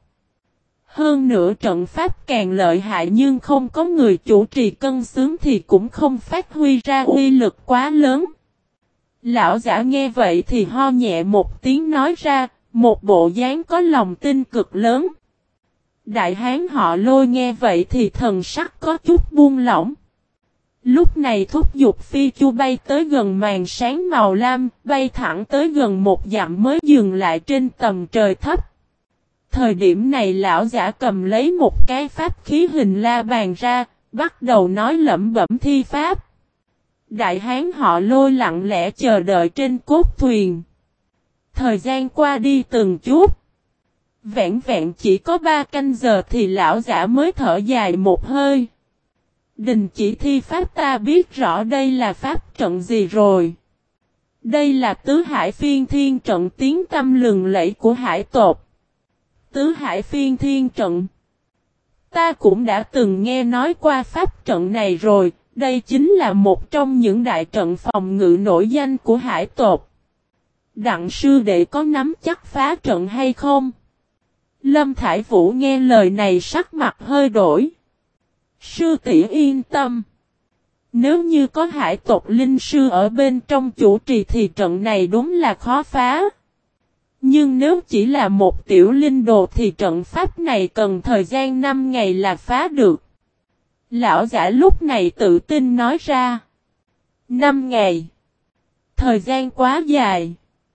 Hơn nữa trận pháp càng lợi hại nhưng không có người chủ trì cân xứng thì cũng không phát huy ra uy lực quá lớn. Lão giả nghe vậy thì ho nhẹ một tiếng nói ra, một bộ dáng có lòng tin cực lớn. Đại hán họ Lôi nghe vậy thì thần sắc có chút buông lỏng. Lúc này thúc giục phi chu bay tới gần màn sáng màu lam, bay thẳng tới gần 1 dặm mới dừng lại trên tầm trời thấp. Thời điểm này lão giả cầm lấy một cái pháp khí hình la bàn ra, bắt đầu nói lẩm bẩm thi pháp. Đại hán họ Lôi lặng lẽ chờ đợi trên cốt thuyền. Thời gian qua đi từng chút. Vẹn vẹn chỉ có 3 canh giờ thì lão giả mới thở dài một hơi. Đình chỉ thi pháp, ta biết rõ đây là pháp trận gì rồi. Đây là tứ hải phiên thiên trận tiếng tăm lừng lẫy của hải tộc. Tứ hải phiên thiên trận. Ta cũng đã từng nghe nói qua pháp trận này rồi, đây chính là một trong những đại trận phòng ngự nổi danh của hải tộc. Đặng sư đệ có nắm chắc phá trận hay không? Lâm Thải Vũ nghe lời này sắc mặt hơi đổi. Sư tỷ yên tâm. Nếu như có hải tộc linh sư ở bên trong chủ trì thì trận này đúng là khó phá. Nhưng nếu chỉ là một tiểu linh đồ thì trận pháp này cần thời gian 5 ngày là phá được. Lão giả lúc này tự tin nói ra. 5 ngày. Thời gian quá dài.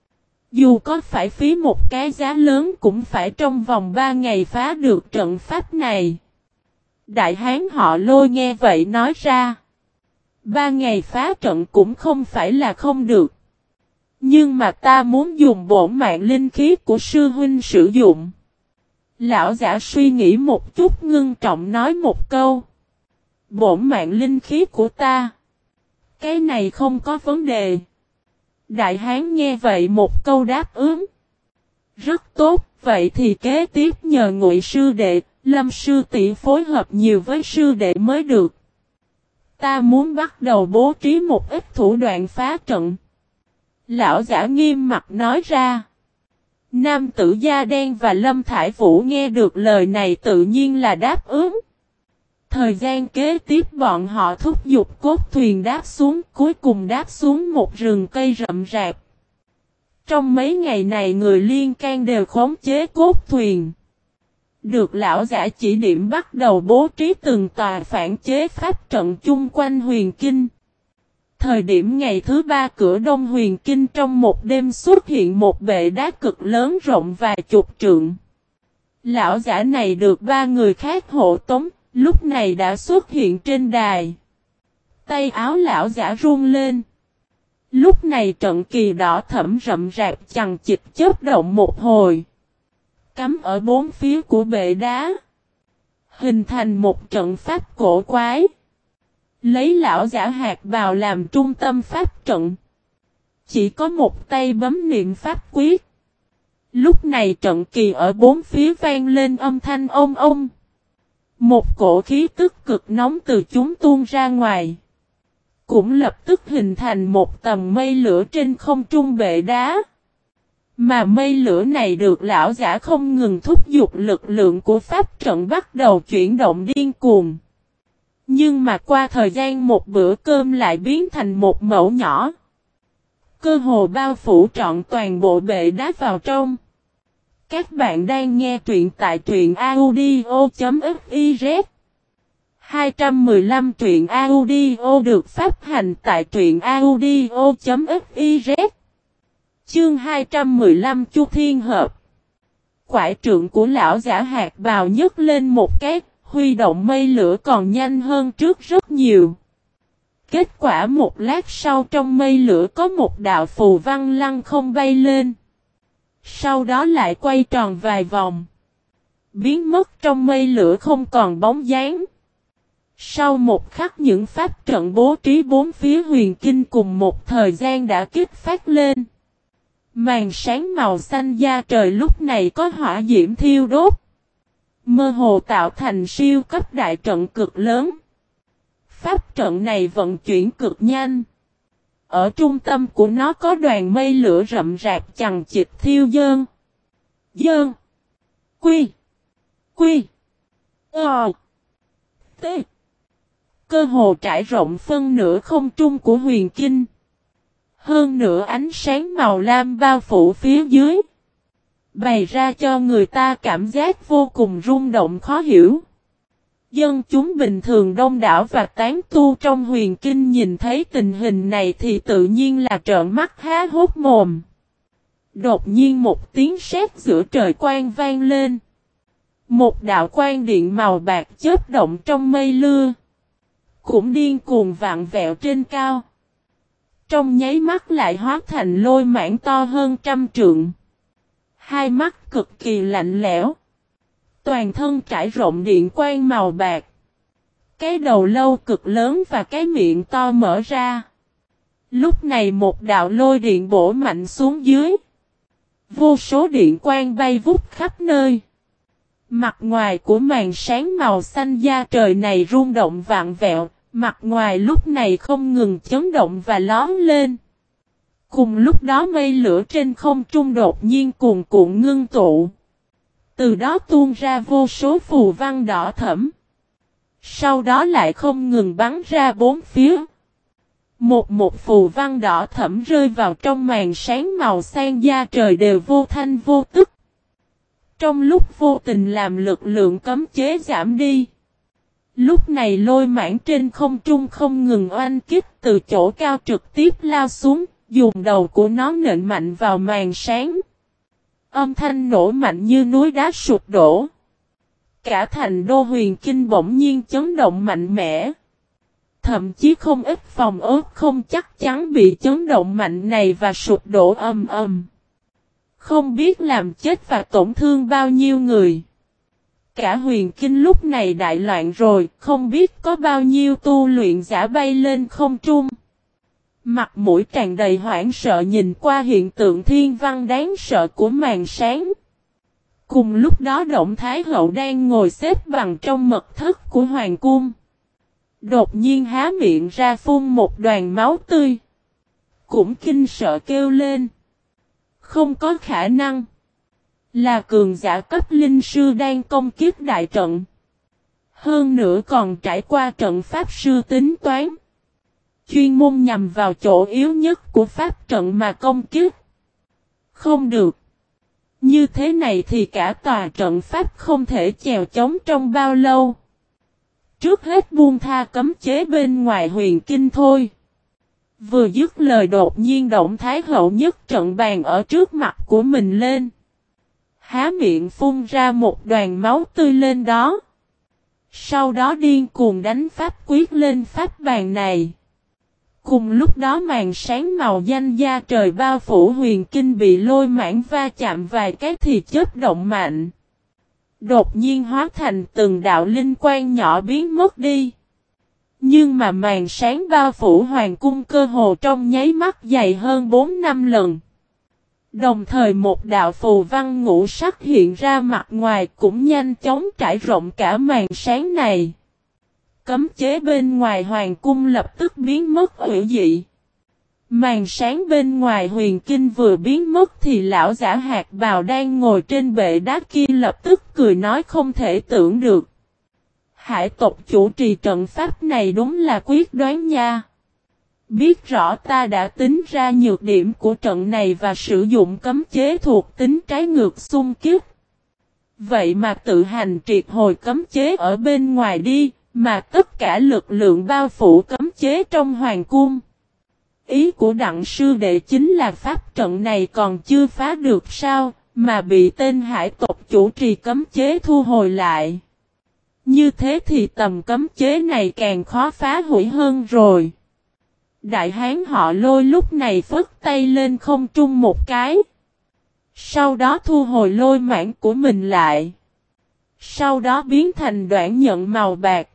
Dù có phải phí một cái giá lớn cũng phải trong vòng 3 ngày phá được trận pháp này. Đại hán họ Lôi nghe vậy nói ra. 3 ngày phá trận cũng không phải là không được. Nhưng mà ta muốn dùng bổn mạng linh khí của sư huynh sử dụng. Lão giả suy nghĩ một chút ngưng trọng nói một câu. Bổn mạng linh khí của ta. Cái này không có vấn đề. Đại hán nghe vậy một câu đáp ứng. Rất tốt, vậy thì kế tiếp nhờ Ngụy sư đệ, Lâm sư tỷ phối hợp nhiều với sư đệ mới được. Ta muốn bắt đầu bố trí một ít thủ đoạn phá trận. Lão giả nghiêm mặt nói ra. Nam tử da đen và Lâm Thải Vũ nghe được lời này tự nhiên là đáp ứng. Thời gian kế tiếp bọn họ thúc giục cốt thuyền đáp xuống, cuối cùng đáp xuống một rừng cây rậm rạp. Trong mấy ngày này người liên can đều khống chế cốt thuyền. Được lão giả chỉ điểm bắt đầu bố trí từng tòa phản chế pháp trận chung quanh huyền kinh. Thời điểm ngày thứ 3 cửa đông huyền kinh trong một đêm xuất hiện một bệ đá cực lớn rộng vài chục trượng. Lão giả này được 3 người khác hộ tống, lúc này đã xuất hiện trên đài. Tay áo lão giả run lên. Lúc này trận kỳ đỏ thẫm rậm rạp chằng chịt chớp động một hồi. Cắm ở bốn phía của bệ đá. Hình thành một trận pháp cổ quái. Lấy lão giả hạt bào làm trung tâm pháp trận. Chỉ có một tay bấm niệm pháp quyết. Lúc này trận kỳ ở bốn phía vang lên âm thanh ông ông. Một cổ khí tức cực nóng từ chúng tuôn ra ngoài. Cũng lập tức hình thành một tầng mây lửa trên không trung bệ đá. Mà mây lửa này được lão giả không ngừng thúc giục lực lượng của pháp trận bắt đầu chuyển động điên cuồng. Nhưng mà qua thời gian một bữa cơm lại biến thành một mẩu nhỏ. Cơ hồ bao phủ trọn toàn bộ bệ đá vào trong. Các bạn đang nghe truyện tại truyện audio.fiz 215 truyện audio được phát hành tại truyện audio.fiz Chương 215 Chu Thiên Hợp. Quải trượng của lão giả hạt bào nhấc lên một cái, huy động mây lửa còn nhanh hơn trước rất nhiều. Kết quả một lát sau trong mây lửa có một đạo phù văn lăng không bay lên. Sau đó lại quay tròn vài vòng. Biến mất trong mây lửa không còn bóng dáng. Sau một khắc những pháp trận bố trí bốn phía huyền kinh cùng một thời gian đã kích phát lên. Màn sáng màu xanh da trời lúc này có hỏa diễm thiêu đốt. Mơ hồ tạo thành siêu cấp đại trận cực lớn. Pháp trận này vận chuyển cực nhanh. Ở trung tâm của nó có đoàn mây lửa rậm rạp chằng chịt thiêu dơn. Dơn. Quy. Quy. T. Cơ hồ trải rộng phân nửa không trung của huyền kinh. Hơn nữa ánh sáng màu lam bao phủ phía dưới. Bày ra cho người ta cảm giác vô cùng rung động khó hiểu. Dân chúng bình thường đông đảo và tán tu trong huyền kinh nhìn thấy tình hình này thì tự nhiên là trợn mắt há hốt mồm. Đột nhiên một tiếng sét giữa trời quang vang lên. Một đạo quang điện màu bạc chớp động trong mây lưa. Cũng điên cuồng vặn vẹo trên cao. Trong nháy mắt lại hóa thành lôi mãng to hơn 100 trượng. Hai mắt cực kỳ lạnh lẽo. Toàn thân trải rộng điện quang màu bạc. Cái đầu lâu cực lớn và cái miệng to mở ra. Lúc này một đạo lôi điện bổ mạnh xuống dưới. Vô số điện quang bay vút khắp nơi. Mặt ngoài của màn sáng màu xanh da trời này rung động vạn vẹo. Mặt ngoài lúc này không ngừng chấn động và lóm lên. Cùng lúc đó mây lửa trên không trung đột nhiên cuồn cuộn ngưng tụ. Từ đó tuôn ra vô số phù văn đỏ thẫm. Sau đó lại không ngừng bắn ra bốn phía. Một phù văn đỏ thẫm rơi vào trong màn sáng màu xanh da trời đều vô thanh vô tức. Trong lúc vô tình làm lực lượng cấm chế giảm đi. Lúc này Lôi Mãng trên không trung không ngừng oanh kích từ chỗ cao trực tiếp lao xuống, dùng đầu của nó nện mạnh vào màn sáng. Âm thanh nổ mạnh như núi đá sụp đổ. Cả thành đô huyền kinh bỗng nhiên chấn động mạnh mẽ. Thậm chí không ít phòng ốt không chắc chắn bị chấn động mạnh này và sụp đổ ầm ầm. Không biết làm chết và tổn thương bao nhiêu người. Cả huyền kinh lúc này đại loạn rồi, không biết có bao nhiêu tu luyện giả bay lên không trung. Mặt mũi tràn đầy hoảng sợ nhìn qua hiện tượng thiên văn đáng sợ của màn sáng. Cùng lúc đó Động Thái Hậu đang ngồi xếp bằng trong mật thất của hoàng cung. Đột nhiên há miệng ra phun một đoàn máu tươi. Cũng kinh sợ kêu lên. Không có khả năng. Là cường giả cấp linh sư đang công kích đại trận. Hơn nữa còn trải qua trận pháp sư tính toán. Chuyên môn nhằm vào chỗ yếu nhất của pháp trận mà công kích. Không được. Như thế này thì cả tòa trận pháp không thể chèo chống trong bao lâu. Trước hết buông tha cấm chế bên ngoài huyền kinh thôi. Vừa dứt lời đột nhiên Động Thái Hậu nhất trận bàn ở trước mặt của mình lên. Há miệng phun ra một đoàn máu tươi lên đó. Sau đó điên cuồng đánh pháp quyết lên pháp bàn này. Cùng lúc đó màn sáng màu danh da trời bao phủ huyền kinh bị Lôi Mãng va chạm vài cái thì chớp động mạnh. Đột nhiên hóa thành từng đạo linh quang nhỏ biến mất đi. Nhưng mà màn sáng bao phủ hoàng cung cơ hồ trong nháy mắt dày hơn 4-5 lần. Đồng thời một đạo phù văn ngũ sắc hiện ra mặt ngoài cũng nhanh chóng trải rộng cả màn sáng này. Cấm chế bên ngoài hoàng cung lập tức biến mất hủy dị. Màn sáng bên ngoài huyền kinh vừa biến mất thì lão giả hạt bào đang ngồi trên bệ đá kia lập tức cười nói không thể tưởng được. Hải tộc chủ trì trận pháp này đúng là quyết đoán nha. Biết rõ ta đã tính ra nhược điểm của trận này và sử dụng cấm chế thuộc tính trái ngược xung kích. Vậy mà tự hành triệt hồi cấm chế ở bên ngoài đi, mà tất cả lực lượng bao phủ cấm chế trong hoàng cung. Ý của Đặng sư đệ chính là pháp trận này còn chưa phá được sao, mà bị tên hải tộc chủ trì cấm chế thu hồi lại. Như thế thì tầm cấm chế này càng khó phá hủy hơn rồi. Đại hán họ Lôi lúc này phất tay lên không trung một cái. Sau đó thu hồi Lôi Mãng của mình lại. Sau đó biến thành đoạn nhận màu bạc.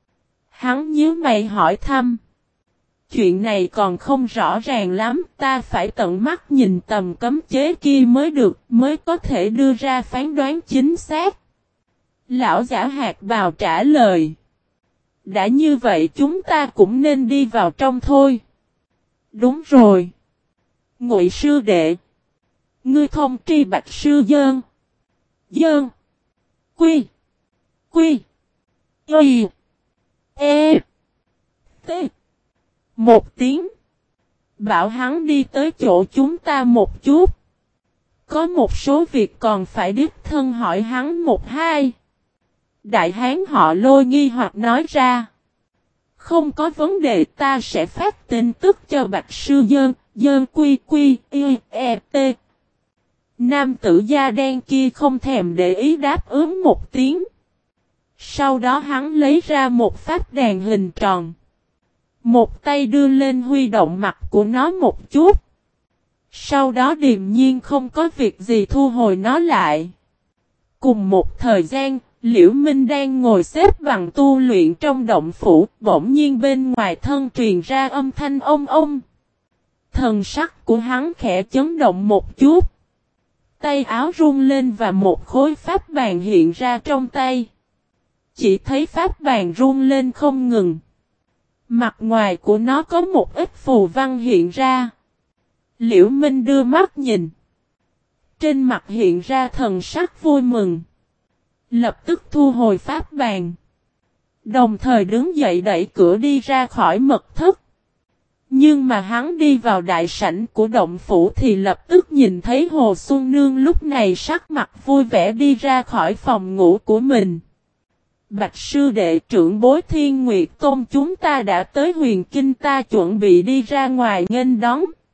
Hắn nhíu mày hỏi thăm. Chuyện này còn không rõ ràng lắm, ta phải tận mắt nhìn tầm cấm chế kia mới được, mới có thể đưa ra phán đoán chính xác. Lão giả hạt bào trả lời. Đã như vậy chúng ta cũng nên đi vào trong thôi. Đúng rồi. Ngụy sư đệ. Ngươi thông tri Bạch sư Dơn. Dơn. Quy. Quy. Y. E. T. Một tiếng. Bảo hắn đi tới chỗ chúng ta một chút. Có một số việc còn phải đích thân hỏi hắn một hai. Đại hán họ Lôi nghi hoặc nói ra. Không có vấn đề, ta sẽ phát tin tức cho Bạch sư Dơn. Dơn quy quy y e t. Nam tử da đen kia không thèm để ý đáp ứng một tiếng. Sau đó hắn lấy ra một pháp đàn hình tròn. Một tay đưa lên huy động mặt của nó một chút. Sau đó điềm nhiên không có việc gì thu hồi nó lại. Cùng một thời gian, Liễu Minh đang ngồi xếp bằng tu luyện trong động phủ, bỗng nhiên bên ngoài thân truyền ra âm thanh ông ông. Thần sắc của hắn khẽ chấn động một chút. Tay áo rung lên và một khối pháp bàn hiện ra trong tay. Chỉ thấy pháp bàn rung lên không ngừng. Mặt ngoài của nó có một ít phù văn hiện ra. Liễu Minh đưa mắt nhìn. Trên mặt hiện ra thần sắc vui mừng. Lập tức thu hồi pháp bàn. Đồng thời đứng dậy đẩy cửa đi ra khỏi mật thất. Nhưng mà hắn đi vào đại sảnh của động phủ thì lập tức nhìn thấy Hồ Xuân Nương lúc này sắc mặt vui vẻ đi ra khỏi phòng ngủ của mình. Bạch sư đệ trưởng bối Thiên Nguyệt Tôn chúng ta đã tới Huyền Kinh, ta chuẩn bị đi ra ngoài nghênh đón.